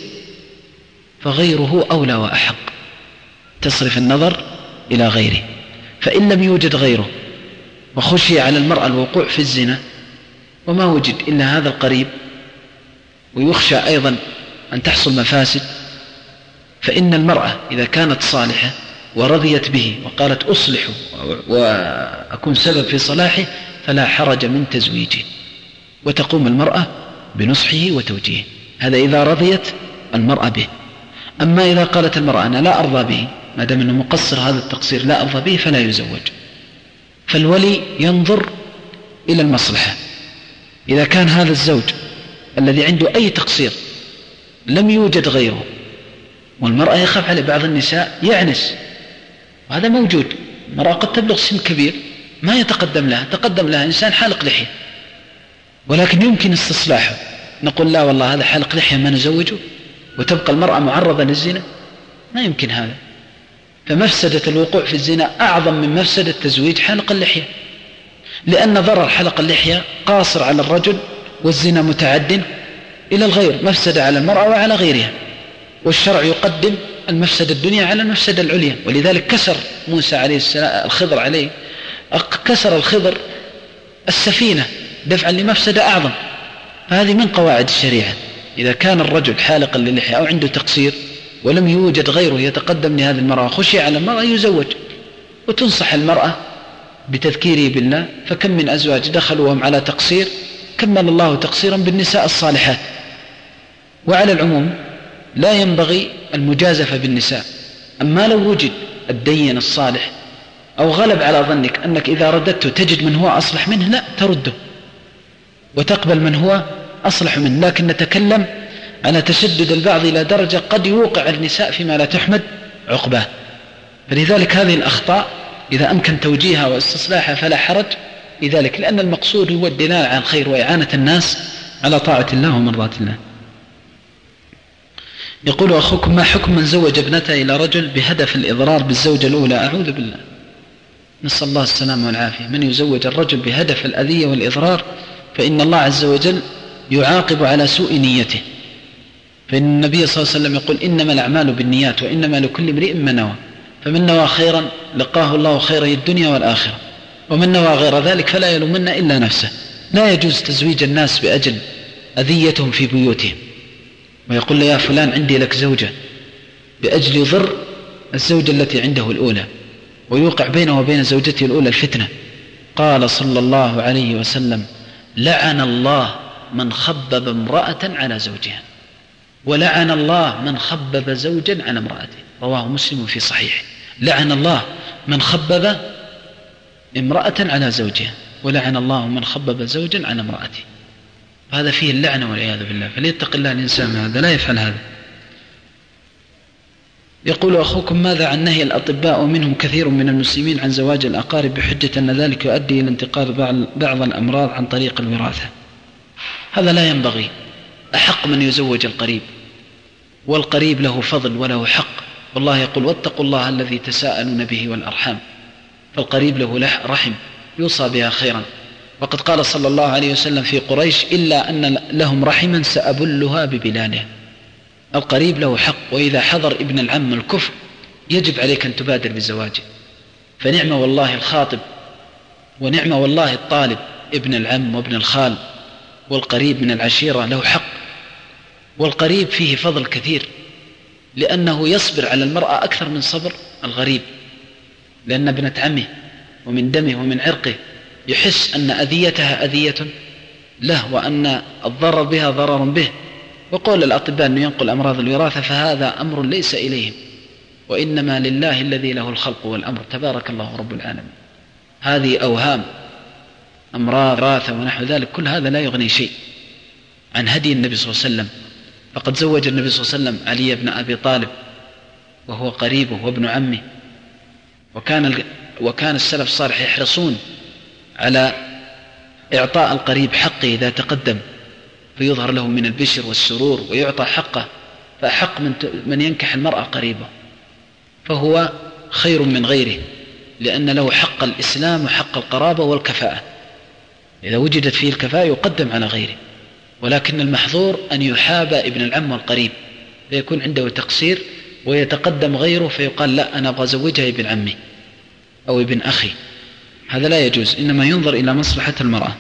فغيره أولى وأحق، تصرف النظر إلى غيره. فإن لم يوجد غيره وخشي على المرأة الوقوع في الزنا وما وجد إلا هذا القريب، ويخشى أيضا أن تحصل مفاسد، فإن المرأة إذا كانت صالحة ورضيت به وقالت أصلح وأكون سبب في صلاحه فلا حرج من تزويجه، وتقوم المرأة بنصحه وتوجيهه. هذا إذا رضيت المرأة به. أما إذا قالت المرأة أنا لا أرضى به، ما دام أنه مقصر هذا التقصير لا أرضى به، فلا يزوج. فالولي ينظر إلى المصلحة. إذا كان هذا الزوج الذي عنده أي تقصير لم يوجد غيره، والمرأة يخاف عليه، بعض النساء يعنس، وهذا موجود، المرأة قد تبلغ سن كبير ما يتقدم لها، تقدم لها إنسان حالق لحية ولكن يمكن استصلاحه، نقول لا والله هذا حالق لحية ما نزوجه، وتبقى المرأة معرضة للزنا؟ ما يمكن هذا. فمفسدة الوقوع في الزنا أعظم من مفسدة تزويج حالق اللحية، لأن ضرر حلق اللحية قاصر على الرجل، والزنا متعد إلى الغير، مفسدة على المرأة وعلى غيرها، والشرع يقدم المفسدة الدنيا على المفسدة العليا. ولذلك كسر موسى عليه السلام الخضر عليه، كسر الخضر السفينة دفعا لمفسدة أعظم. فهذه من قواعد الشريعة. إذا كان الرجل حالقا للحية أو عنده تقصير ولم يوجد غيره يتقدم لهذه المرأة، خشي على المرأة، يزوج. وتنصح المرأة بتذكيره بالله، فكم من أزواج دخلوا وهم على تقصير كمل الله تقصيرا بالنساء الصالحات. وعلى العموم لا ينبغي المجازفة بالنساء. أما لو وجد الدين الصالح أو غلب على ظنك أنك إذا رددته تجد من هو أصلح منه، لا ترده وتقبل من هو أصلح منه. لكن نتكلم على تشدد البعض إلى درجة قد يوقع النساء فيما لا تحمد عقباه. فلذلك هذه الأخطاء إذا أمكن توجيهها واستصلاحها فلا حرج لذلك، لأن المقصود هو الدلالة على الخير وإعانة الناس على طاعة الله ومرضاة الله. يقول أخوكم: ما حكم من زوج ابنته إلى رجل بهدف الإضرار بالزوجة الأولى؟ أعوذ بالله، نسأل الله السلامة والعافية. من يزوج الرجل بهدف الأذية والإضرار فإن الله عز وجل يعاقب على سوء نيته، فإن النبي صلى الله عليه وسلم يقول: إنما الأعمال بالنيات وإنما لكل امرئ ما نوى، فمن نوى خيرا لقاه الله خيري الدنيا والآخرة، ومن نوى غير ذلك فلا يلومن إلا نفسه. لا يجوز تزويج الناس بأجل أذيتهم في بيوتهم، ويقول له: يا فلان عندي لك زوجة، بأجل يضر الزوجة التي عنده الأولى ويوقع بينه وبين زوجته الأولى الفتنة. قال صلى الله عليه وسلم: لعن الله من خبب امرأة على زوجها، ولعن الله من خبب زوجا على امرأته. رواه مسلم في صحيح. لعن الله من خبب امرأة على زوجها، ولعن الله من خبب زوجا على امرأته. هذا فيه اللعنة والعياذ بالله، فليتق الله الإنسان هذا، لا يفعل هذا. يقول أخوكم: ماذا عن نهي الأطباء ومنهم كثير من المسلمين عن زواج الأقارب بحجة أن ذلك يؤدي إلى انتقال بعض الأمراض عن طريق الوراثة؟ هذا لا ينبغي. أحق من يزوج القريب، والقريب له فضل وله حق، والله يقول: واتقوا الله الذي تساءلون به والأرحام. فالقريب له رحم يوصى بها خيرا. وقد قال صلى الله عليه وسلم في قريش: إلا أن لهم رحما سأبلها ببلالها. القريب له حق، وإذا حضر ابن العم الكفر يجب عليك أن تبادر بزواجه. فنعم والله الخاطب ونعم والله الطالب، ابن العم وابن الخال والقريب من العشيرة له حق. والقريب فيه فضل كثير، لأنه يصبر على المرأة أكثر من صبر الغريب، لأن ابنة عمه ومن دمه ومن عرقه يحس أن أذيتها أذية له، وأن الضرر بها ضرر به. وقول الأطباء أنه ينقل أمراض الوراثة، فهذا أمر ليس إليهم، وإنما لله الذي له الخلق والأمر، تبارك الله رب العالمين. هذه أوهام أمراض وراثة ونحو ذلك، كل هذا لا يغني شيء عن هدي النبي صلى الله عليه وسلم. فقد زوج النبي صلى الله عليه وسلم علي بن أبي طالب وهو قريبه وابن عمه، وكان السلف الصالح يحرصون على إعطاء القريب حقه إذا تقدم، فيظهر له من البشر والسرور ويعطى حقه. فأحق من ينكح المرأة قريبه، فهو خير من غيره، لأن له حق الإسلام وحق القرابة والكفاءة. إذا وجدت فيه الكفاءة يقدم على غيره، ولكن المحظور أن يحاب ابن العم والقريب، فيكون عنده تقصير ويتقدم غيره فيقال لا، أنا أبغى أزوجها ابن عمي أو ابن أخي. هذا لا يجوز، إنما ينظر إلى مصلحة المرأة.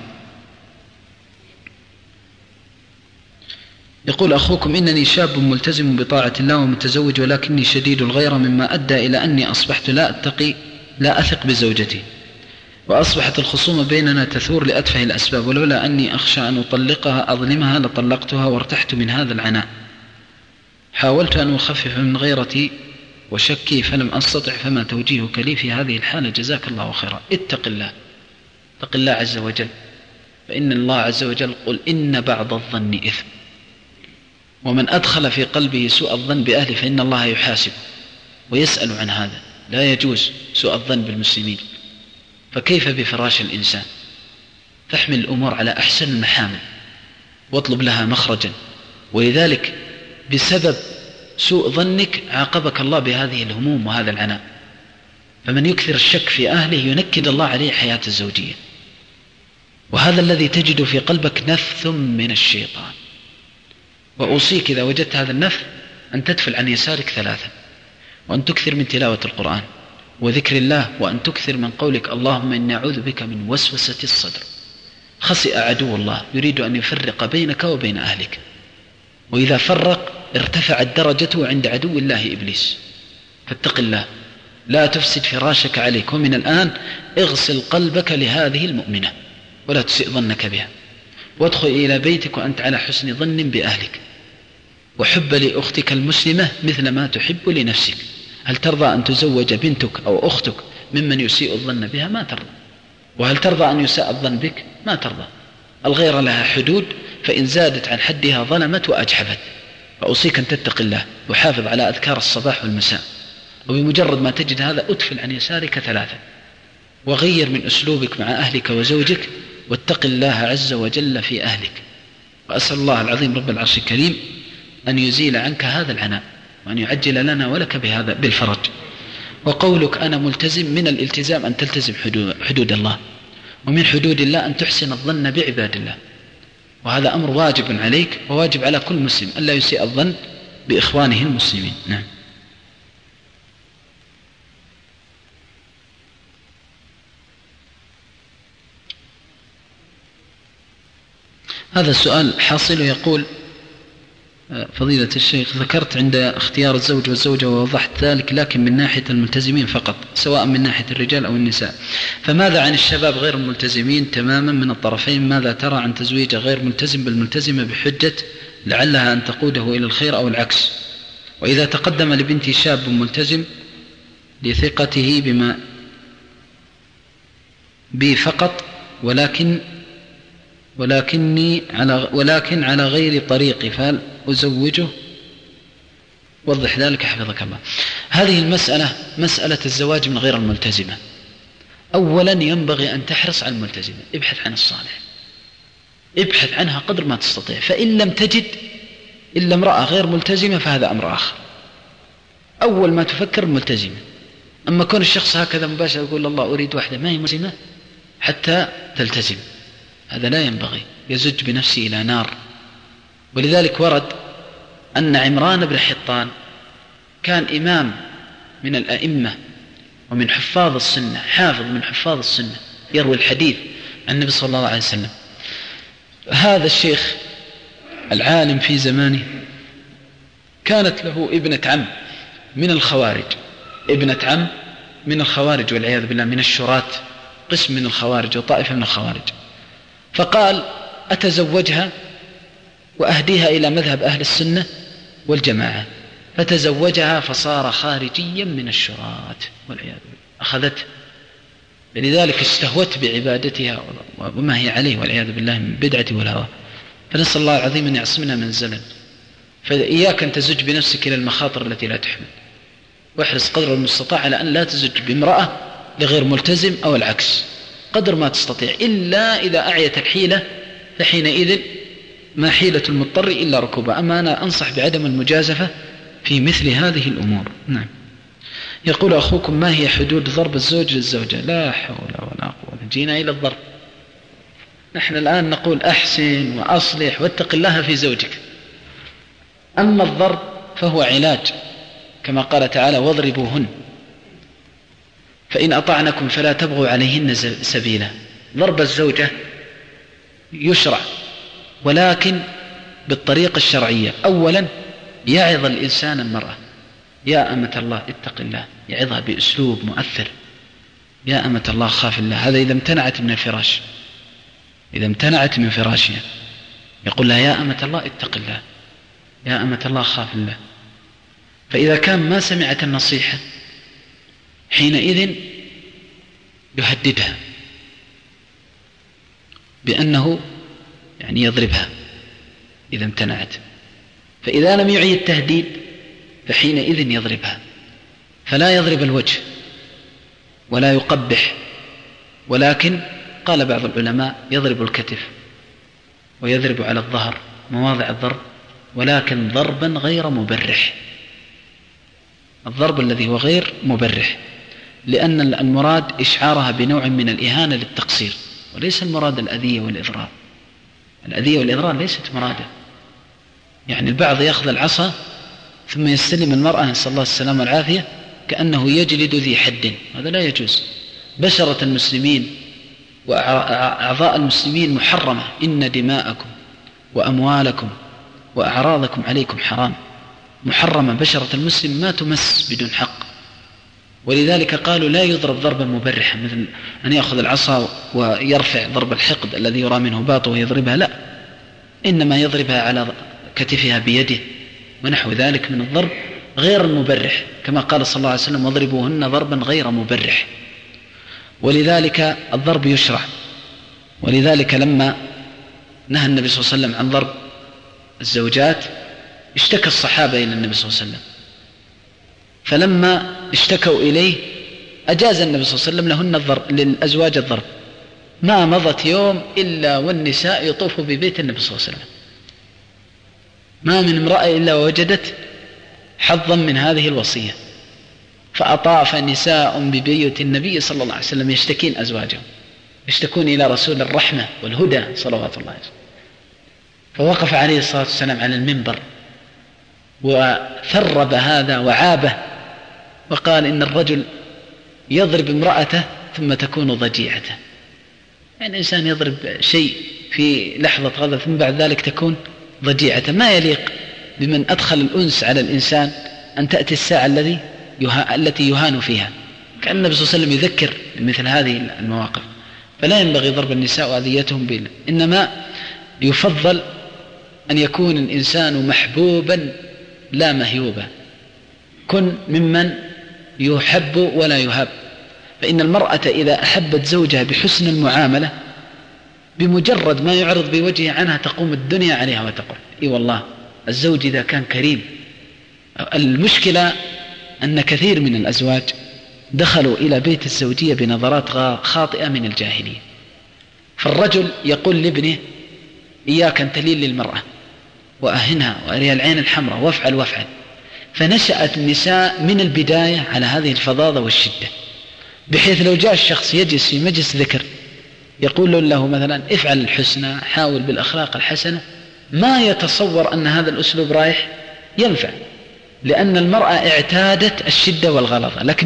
يقول أخوكم: إنني شاب ملتزم بطاعة الله ومتزوج، ولكني شديد الغيرة، مما أدى إلى أني أصبحت لا أثق بزوجتي، وأصبحت الخصومة بيننا تثور لأتفه الأسباب، ولولا أني أخشى أن أطلقها أظلمها لطلقتها وارتحت من هذا العناء. حاولت أن أخفف من غيرتي وشكي فلم أستطع، فما توجيهك لي في هذه الحالة؟ جزاك الله خيرا. اتق الله عز وجل، فإن الله عز وجل قل إن بعض الظن إثم، ومن أدخل في قلبه سوء الظن بأهله فإن الله يحاسب ويسأل عن هذا. لا يجوز سوء الظن بالمسلمين، فكيف بفراش الإنسان؟ فاحمل الأمور على أحسن المحامل واطلب لها مخرجا، ولذلك بسبب سوء ظنك عاقبك الله بهذه الهموم وهذا العناء. فمن يكثر الشك في أهله ينكد الله عليه حياة الزوجية، وهذا الذي تجد في قلبك نفث من الشيطان. وأوصيك إذا وجدت هذا النفث أن تدفل عن يسارك 3، وأن تكثر من تلاوة القرآن وذكر الله، وأن تكثر من قولك اللهم إني أعوذ بك من وسوسة الصدر. خسئ عدو الله يريد أن يفرق بينك وبين أهلك، وإذا فرق ارتفعت درجته عند عدو الله إبليس. فاتق الله، لا تفسد فراشك عليك، ومن الآن اغسل قلبك لهذه المؤمنة ولا تسئ ظنك بها، وادخل إلى بيتك وأنت على حسن ظن بأهلك، وحب لأختك المسلمة مثل ما تحب لنفسك. هل ترضى أن تزوج بنتك أو أختك ممن يسيء الظن بها؟ ما ترضى. وهل ترضى أن يساء الظن بك؟ ما ترضى. الغيرة لها حدود، فإن زادت عن حدها ظلمت وأجحفت. فأوصيك أن تتق الله وحافظ على أذكار الصباح والمساء، وبمجرد ما تجد هذا أدفل عن يسارك 3، وغير من أسلوبك مع أهلك وزوجك، واتق الله عز وجل في أهلك. وأسأل الله العظيم رب العرش الكريم أن يزيل عنك هذا العناء، وأن يعجل لنا ولك بهذا بالفرج. وقولك أنا ملتزم، من الالتزام أن تلتزم حدود الله، ومن حدود الله أن تحسن الظن بعباد الله، وهذا أمر واجب عليك وواجب على كل مسلم ألا يسيء الظن بإخوانه المسلمين. نعم. هذا السؤال حاصل، يقول فضيلة الشيخ: ذكرت عند اختيار الزوج والزوجة ووضحت ذلك، لكن من ناحية الملتزمين فقط، سواء من ناحية الرجال أو النساء، فماذا عن الشباب غير الملتزمين تماما من الطرفين؟ ماذا ترى عن تزويج غير ملتزم بالملتزمة بحجة لعلها أن تقوده إلى الخير أو العكس؟ وإذا تقدم لبنتي شاب ملتزم لثقته بي فقط، ولكن على غير طريقي، فهل أزوجه؟ وضح ذلك حفظك الله. هذه المسألة مسألة الزواج من غير الملتزمة. أولا ينبغي أن تحرص على الملتزمة، ابحث عن الصالح، ابحث عنها قدر ما تستطيع، فإن لم تجد إلا امرأة غير ملتزمة فهذا أمر آخر. أول ما تفكر الملتزمة. أما كون الشخص هكذا مباشر يقول الله أريد واحدة ما هي ملتزمة حتى تلتزم، هذا لا ينبغي، يزج بنفسه إلى نار. ولذلك ورد أن عمران بن حطان كان إمام من الأئمة ومن حفاظ السنة، حافظ من حفاظ السنة، يروي الحديث عن النبي صلى الله عليه وسلم. هذا الشيخ العالم في زمانه كانت له ابنة عم من الخوارج، ابنة عم من الخوارج والعياذ بالله، من الشراة، قسم من الخوارج وطائفة من الخوارج. فقال أتزوجها وأهديها إلى مذهب أهل السنة والجماعة، فتزوجها فصار خارجيا من الشراة والعياذ بالله، أخذته، لذلك استهوت بعبادتها وما هي عليه والعياذ بالله من بدعة والهوى. فنسأل الله العظيم أن يعصمنا من الزلل. فإياك أن تزج بنفسك إلى المخاطر التي لا تحمل، واحرص قدر المستطاع على أن لا تزج بامرأة لغير ملتزم أو العكس قدر ما تستطيع، إلا إذا أعيت الحيلة، فحينئذ ما حيلة المضطر إلا ركوبها. أما أنا أنصح بعدم المجازفة في مثل هذه الأمور. نعم. يقول أخوكم: ما هي حدود ضرب الزوج للزوجة؟ لا حول ولا قوة، جينا إلى الضرب. نحن الآن نقول أحسن وأصلح واتق الله في زوجك. أما الضرب فهو علاج، كما قال تعالى: واضربوهن فإن أطعنكم فلا تبغوا عليهن سبيلا. ضرب الزوجة يشرع ولكن بالطريقة الشرعية. أولا يعظ الإنسان المرأة: يا أمة الله اتق الله، يعظها بأسلوب مؤثر: يا أمة الله خاف الله. هذا إذا امتنعت من الفراش، إذا امتنعت من فراشها يقول لها: يا أمة الله اتق الله، يا أمة الله خاف الله. فإذا كان ما سمعت النصيحة حينئذ يهددها بأنه يعني يضربها إذا امتنعت. فإذا لم يعي التهديد فحينئذ يضربها، فلا يضرب الوجه ولا يقبح، ولكن قال بعض العلماء يضرب الكتف ويضرب على الظهر مواضع الضرب، ولكن ضربا غير مبرح، الضرب الذي هو غير مبرح، لأن المراد إشعارها بنوع من الإهانة للتقصير، وليس المراد الأذية والإضرار. الأذية والإضرار ليست مرادة. يعني البعض يأخذ العصا ثم يستلم المرأة نسأل الله السلامة والعافية كأنه يجلد ذي حد، هذا لا يجوز. بشرة المسلمين وأعضاء المسلمين محرمة: إن دماءكم وأموالكم وأعراضكم عليكم حرام. محرمة بشرة المسلم ما تمس بدون حق. ولذلك قالوا لا يضرب ضربا مبرحا مثل أن يأخذ العصا ويرفع ضرب الحقد الذي يرى منه باطل ويضربها، لا، إنما يضربها على كتفها بيده ونحو ذلك من الضرب غير المبرح، كما قال صلى الله عليه وسلم: واضربوهن ضربا غير مبرح. ولذلك الضرب يشرع. ولذلك لما نهى النبي صلى الله عليه وسلم عن ضرب الزوجات اشتكى الصحابة إلى النبي صلى الله عليه وسلم، فلما اشتكوا إليه أجاز النبي صلى الله عليه وسلم لهن الضرب، للأزواج الضرب. ما مضت يوم إلا والنساء يطوف ببيت النبي صلى الله عليه وسلم، ما من امرأة إلا ووجدت حظا من هذه الوصية. فأطاف نساء ببيوت النبي صلى الله عليه وسلم يشتكين أزواجهم، يشتكون إلى رسول الرحمة والهدى صلوات الله عليه وسلم. فوقف عليه الصلاة والسلام على المنبر وثرب هذا وعابه وقال: إن الرجل يضرب امرأته ثم تكون ضجيعته. يعني الإنسان يضرب شيء في لحظة غضب ثم بعد ذلك تكون ضجيعته، ما يليق بمن أدخل الأنس على الإنسان أن تأتي الساعة التي يهان فيها. كان النبي صلى الله عليه وسلم يذكر مثل هذه المواقف. فلا ينبغي ضرب النساء وأذيتهم إنما يفضل أن يكون الإنسان محبوبا لا مهيوبا. كن ممن يحب ولا يهاب. فإن المرأة إذا أحبت زوجها بحسن المعاملة بمجرد ما يعرض بوجهه عنها تقوم الدنيا عليها وتقول. إي والله الزوج إذا كان كريم. المشكلة أن كثير من الأزواج دخلوا إلى بيت الزوجية بنظرات خاطئة من الجاهلية. فالرجل يقول لابنه: إياك أن تلين للمرأة وأهنها وأريها العين الحمراء وافعل. فنشأت النساء من البداية على هذه الفظاظة والشدة، بحيث لو جاء الشخص يجلس في مجلس ذكر يقول له مثلا: افعل الحسنى، حاول بالأخلاق الحسنة، ما يتصور أن هذا الأسلوب رايح ينفع، لأن المرأة اعتادت الشدة والغلظة. لكن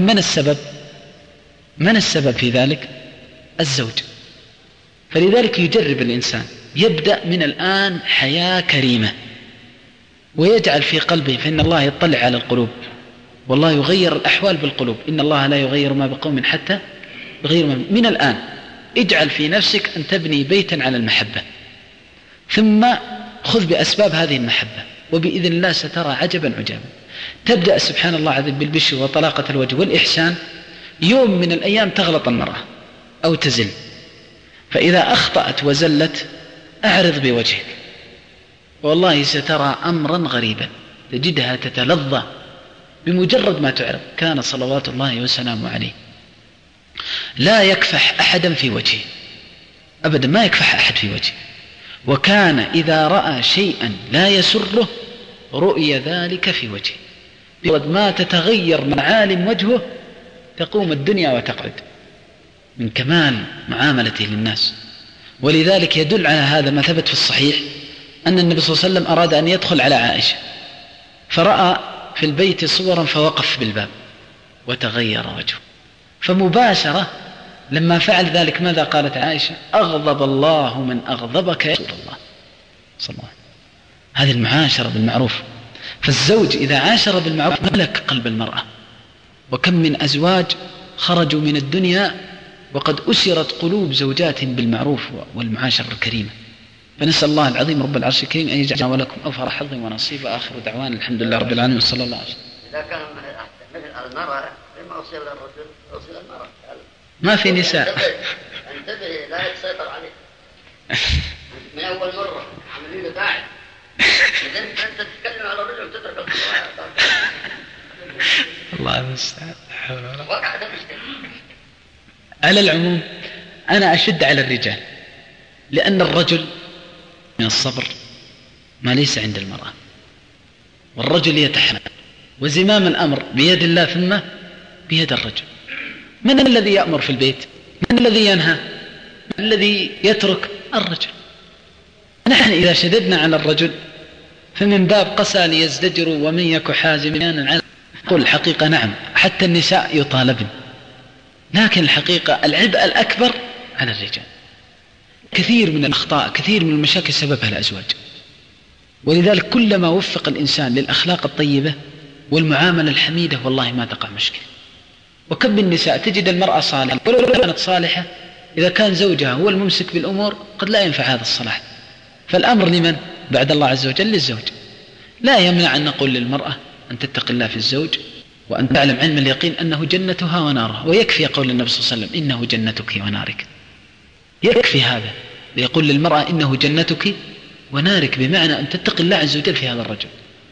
من السبب في ذلك؟ الزوج. فلذلك يجرب الإنسان يبدأ من الآن حياة كريمة ويجعل في قلبه، فإن الله يطلع على القلوب والله يغير الأحوال بالقلوب، إن الله لا يغير ما بقوم حتى يغير ما من الآن. اجعل في نفسك أن تبني بيتا على المحبة، ثم خذ بأسباب هذه المحبة، وبإذن الله سترى عجبا عجابا. تبدأ سبحان الله عظيم بالبشر وطلاقة الوجه والإحسان. يوم من الأيام تغلط المرأة أو تزل، فإذا أخطأت وزلت أعرض بوجهك، والله سترى أمرا غريبا، تجدها تتلظى بمجرد ما تعرض. كان صلوات الله وسلامه عليه لا يكفح أحدا في وجهه أبدا، ما يكفح أحد في وجهه، وكان إذا رأى شيئا لا يسره رؤي ذلك في وجهه، بمجرد ما تتغير معالم وجهه تقوم الدنيا وتقعد من كمال معاملته للناس. ولذلك يدل على هذا ما ثبت في الصحيح أن النبي صلى الله عليه وسلم أراد أن يدخل على عائشة، فرأى في البيت صورا فوقف بالباب وتغير وجهه، فمباشرة لما فعل ذلك ماذا قالت عائشة؟ أغضب الله من أغضبك يا رسول الله صلى الله عليه وسلم. هذه المعاشرة بالمعروف. فالزوج إذا عاشر بالمعروف ملك قلب المرأة. وكم من أزواج خرجوا من الدنيا وقد أسرت قلوب زوجات بالمعروف والمعاشرة الكريمة. فنسأل الله العظيم رب العرش الكريم أن يجعلنا ولكم أوفر حظ ونصيب. آخر دعوانا الحمد لله رب العالمين وصلى الله عليه وسلم. إذا كان مثل المرأة لما أوصل الرجل أوصل المرأة ما في نساء. انتبه لا يتسيطر عليه من أول مرة عملية داعي. إذا أنت تتكلم على الرجل وتترك الصلاة الله المستعان. على العموم أنا أشد على الرجال، لأن الرجل من الصبر ما ليس عند المرأة، والرجل يتحمل، وزمام الأمر بيد الله ثم بيد الرجل. من الذي يأمر في البيت؟ من الذي ينهى؟ من الذي يترك؟ الرجل. نحن إذا شددنا على الرجل فمن باب قسى ليزدجروا ومن يك حازما على قل الحقيقة نعم، حتى النساء يطالبن، لكن الحقيقة العبء الأكبر على الرجال. كثير من الأخطاء كثير من المشاكل سببها الأزواج. ولذلك كلما وفق الإنسان للأخلاق الطيبة والمعاملة الحميدة والله ما تقع مشكلة. وكم من النساء تجد المرأة صالحة، ولو كانت صالحة إذا كان زوجها هو الممسك بالأمور قد لا ينفع هذا الصلاح. فالأمر لمن؟ بعد الله عز وجل للزوج. لا يمنع أن نقول للمرأة أن تتقي الله في الزوج، وأن تعلم علم اليقين أنه جنتها ونارها. ويكفي قول النبي صلى الله عليه وسلم إنه جنتك ونارك. يكفي هذا ليقول للمرأة إنه جنتك ونارك، بمعنى أن تتقي الله عز وجل في هذا الرجل.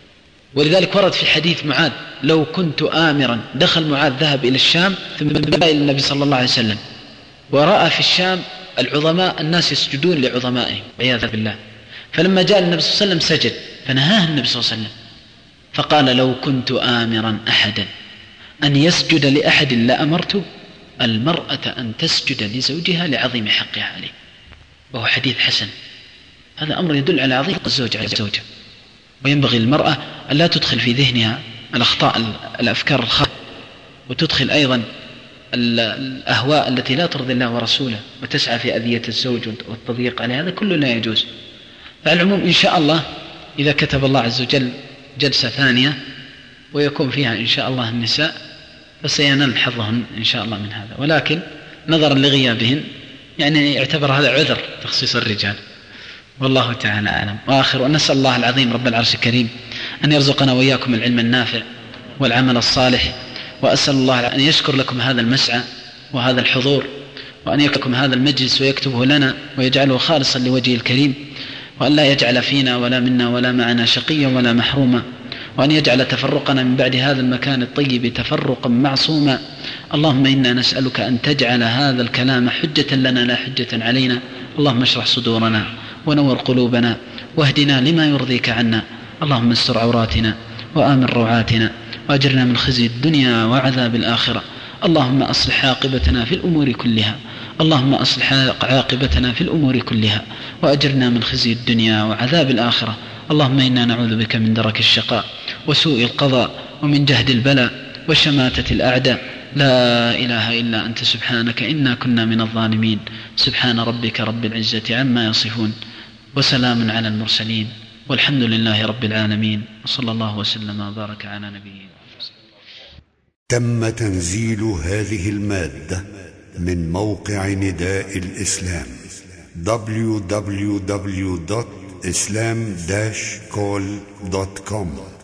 ولذلك ورد في حديث معاذ لو كنت آمرا، دخل معاذ ذهب إلى الشام ثم إلى النبي صلى الله عليه وسلم، ورأى في الشام العظماء الناس يسجدون لعظمائهم عياذا بالله، فلما جاء النبي صلى الله عليه وسلم سجد، فنهاه النبي صلى الله عليه وسلم فقال لو كنت آمرا أحدا أن يسجد لأحد لأمرت المرأة أن تسجد لزوجها لعظيم حقها عليه. وهو حديث حسن. هذا أمر يدل على عظيم الزوج على الزوجة. وينبغي المرأة أن لا تدخل في ذهنها الأخطاء الأفكار الخاطئة، وتدخل أيضا الأهواء التي لا ترضي الله ورسوله، وتسعى في أذية الزوج والتضييق عليه. هذا كله لا يجوز. فالعموم إن شاء الله إذا كتب الله عز وجل جلسة ثانية ويكون فيها إن شاء الله النساء فسينال حظهن إن شاء الله من هذا، ولكن نظرا لغيابهن يعني يعتبر هذا عذر تخصيص الرجال، والله تعالى أعلم. وآخر ونسأل الله العظيم رب العرش الكريم أن يرزقنا وإياكم العلم النافع والعمل الصالح. وأسأل الله أن يشكر لكم هذا المسعى وهذا الحضور، وأن يكتبكم هذا المجلس ويكتبه لنا ويجعله خالصا لوجهه الكريم، وأن لا يجعل فينا ولا منا ولا معنا شقيا ولا محروما، وأن يجعل تفرقنا من بعد هذا المكان الطيب تفرقا معصوما. اللهم إنا نسألك أن تجعل هذا الكلام حجة لنا لا حجة علينا. اللهم اشرح صدورنا ونور قلوبنا واهدنا لما يرضيك عنا. اللهم استر عوراتنا وآمن روعاتنا وأجرنا من خزي الدنيا وعذاب الآخرة. اللهم أصلح عاقبتنا في الأمور كلها، اللهم أصلح عاقبتنا في الأمور كلها وأجرنا من خزي الدنيا وعذاب الآخرة. اللهم إنا نعوذ بك من درك الشقاء وسوء القضاء ومن جهد البلاء وشماتة الأعداء. لا إله إلا أنت سبحانك إنا كنا من الظالمين. سبحان ربك رب العزة عما يصفون، وسلام على المرسلين والحمد لله رب العالمين، وصلى الله وسلم وبارك على نبينا. تم تنزيل هذه المادة من موقع نداء الإسلام www.islam-call.com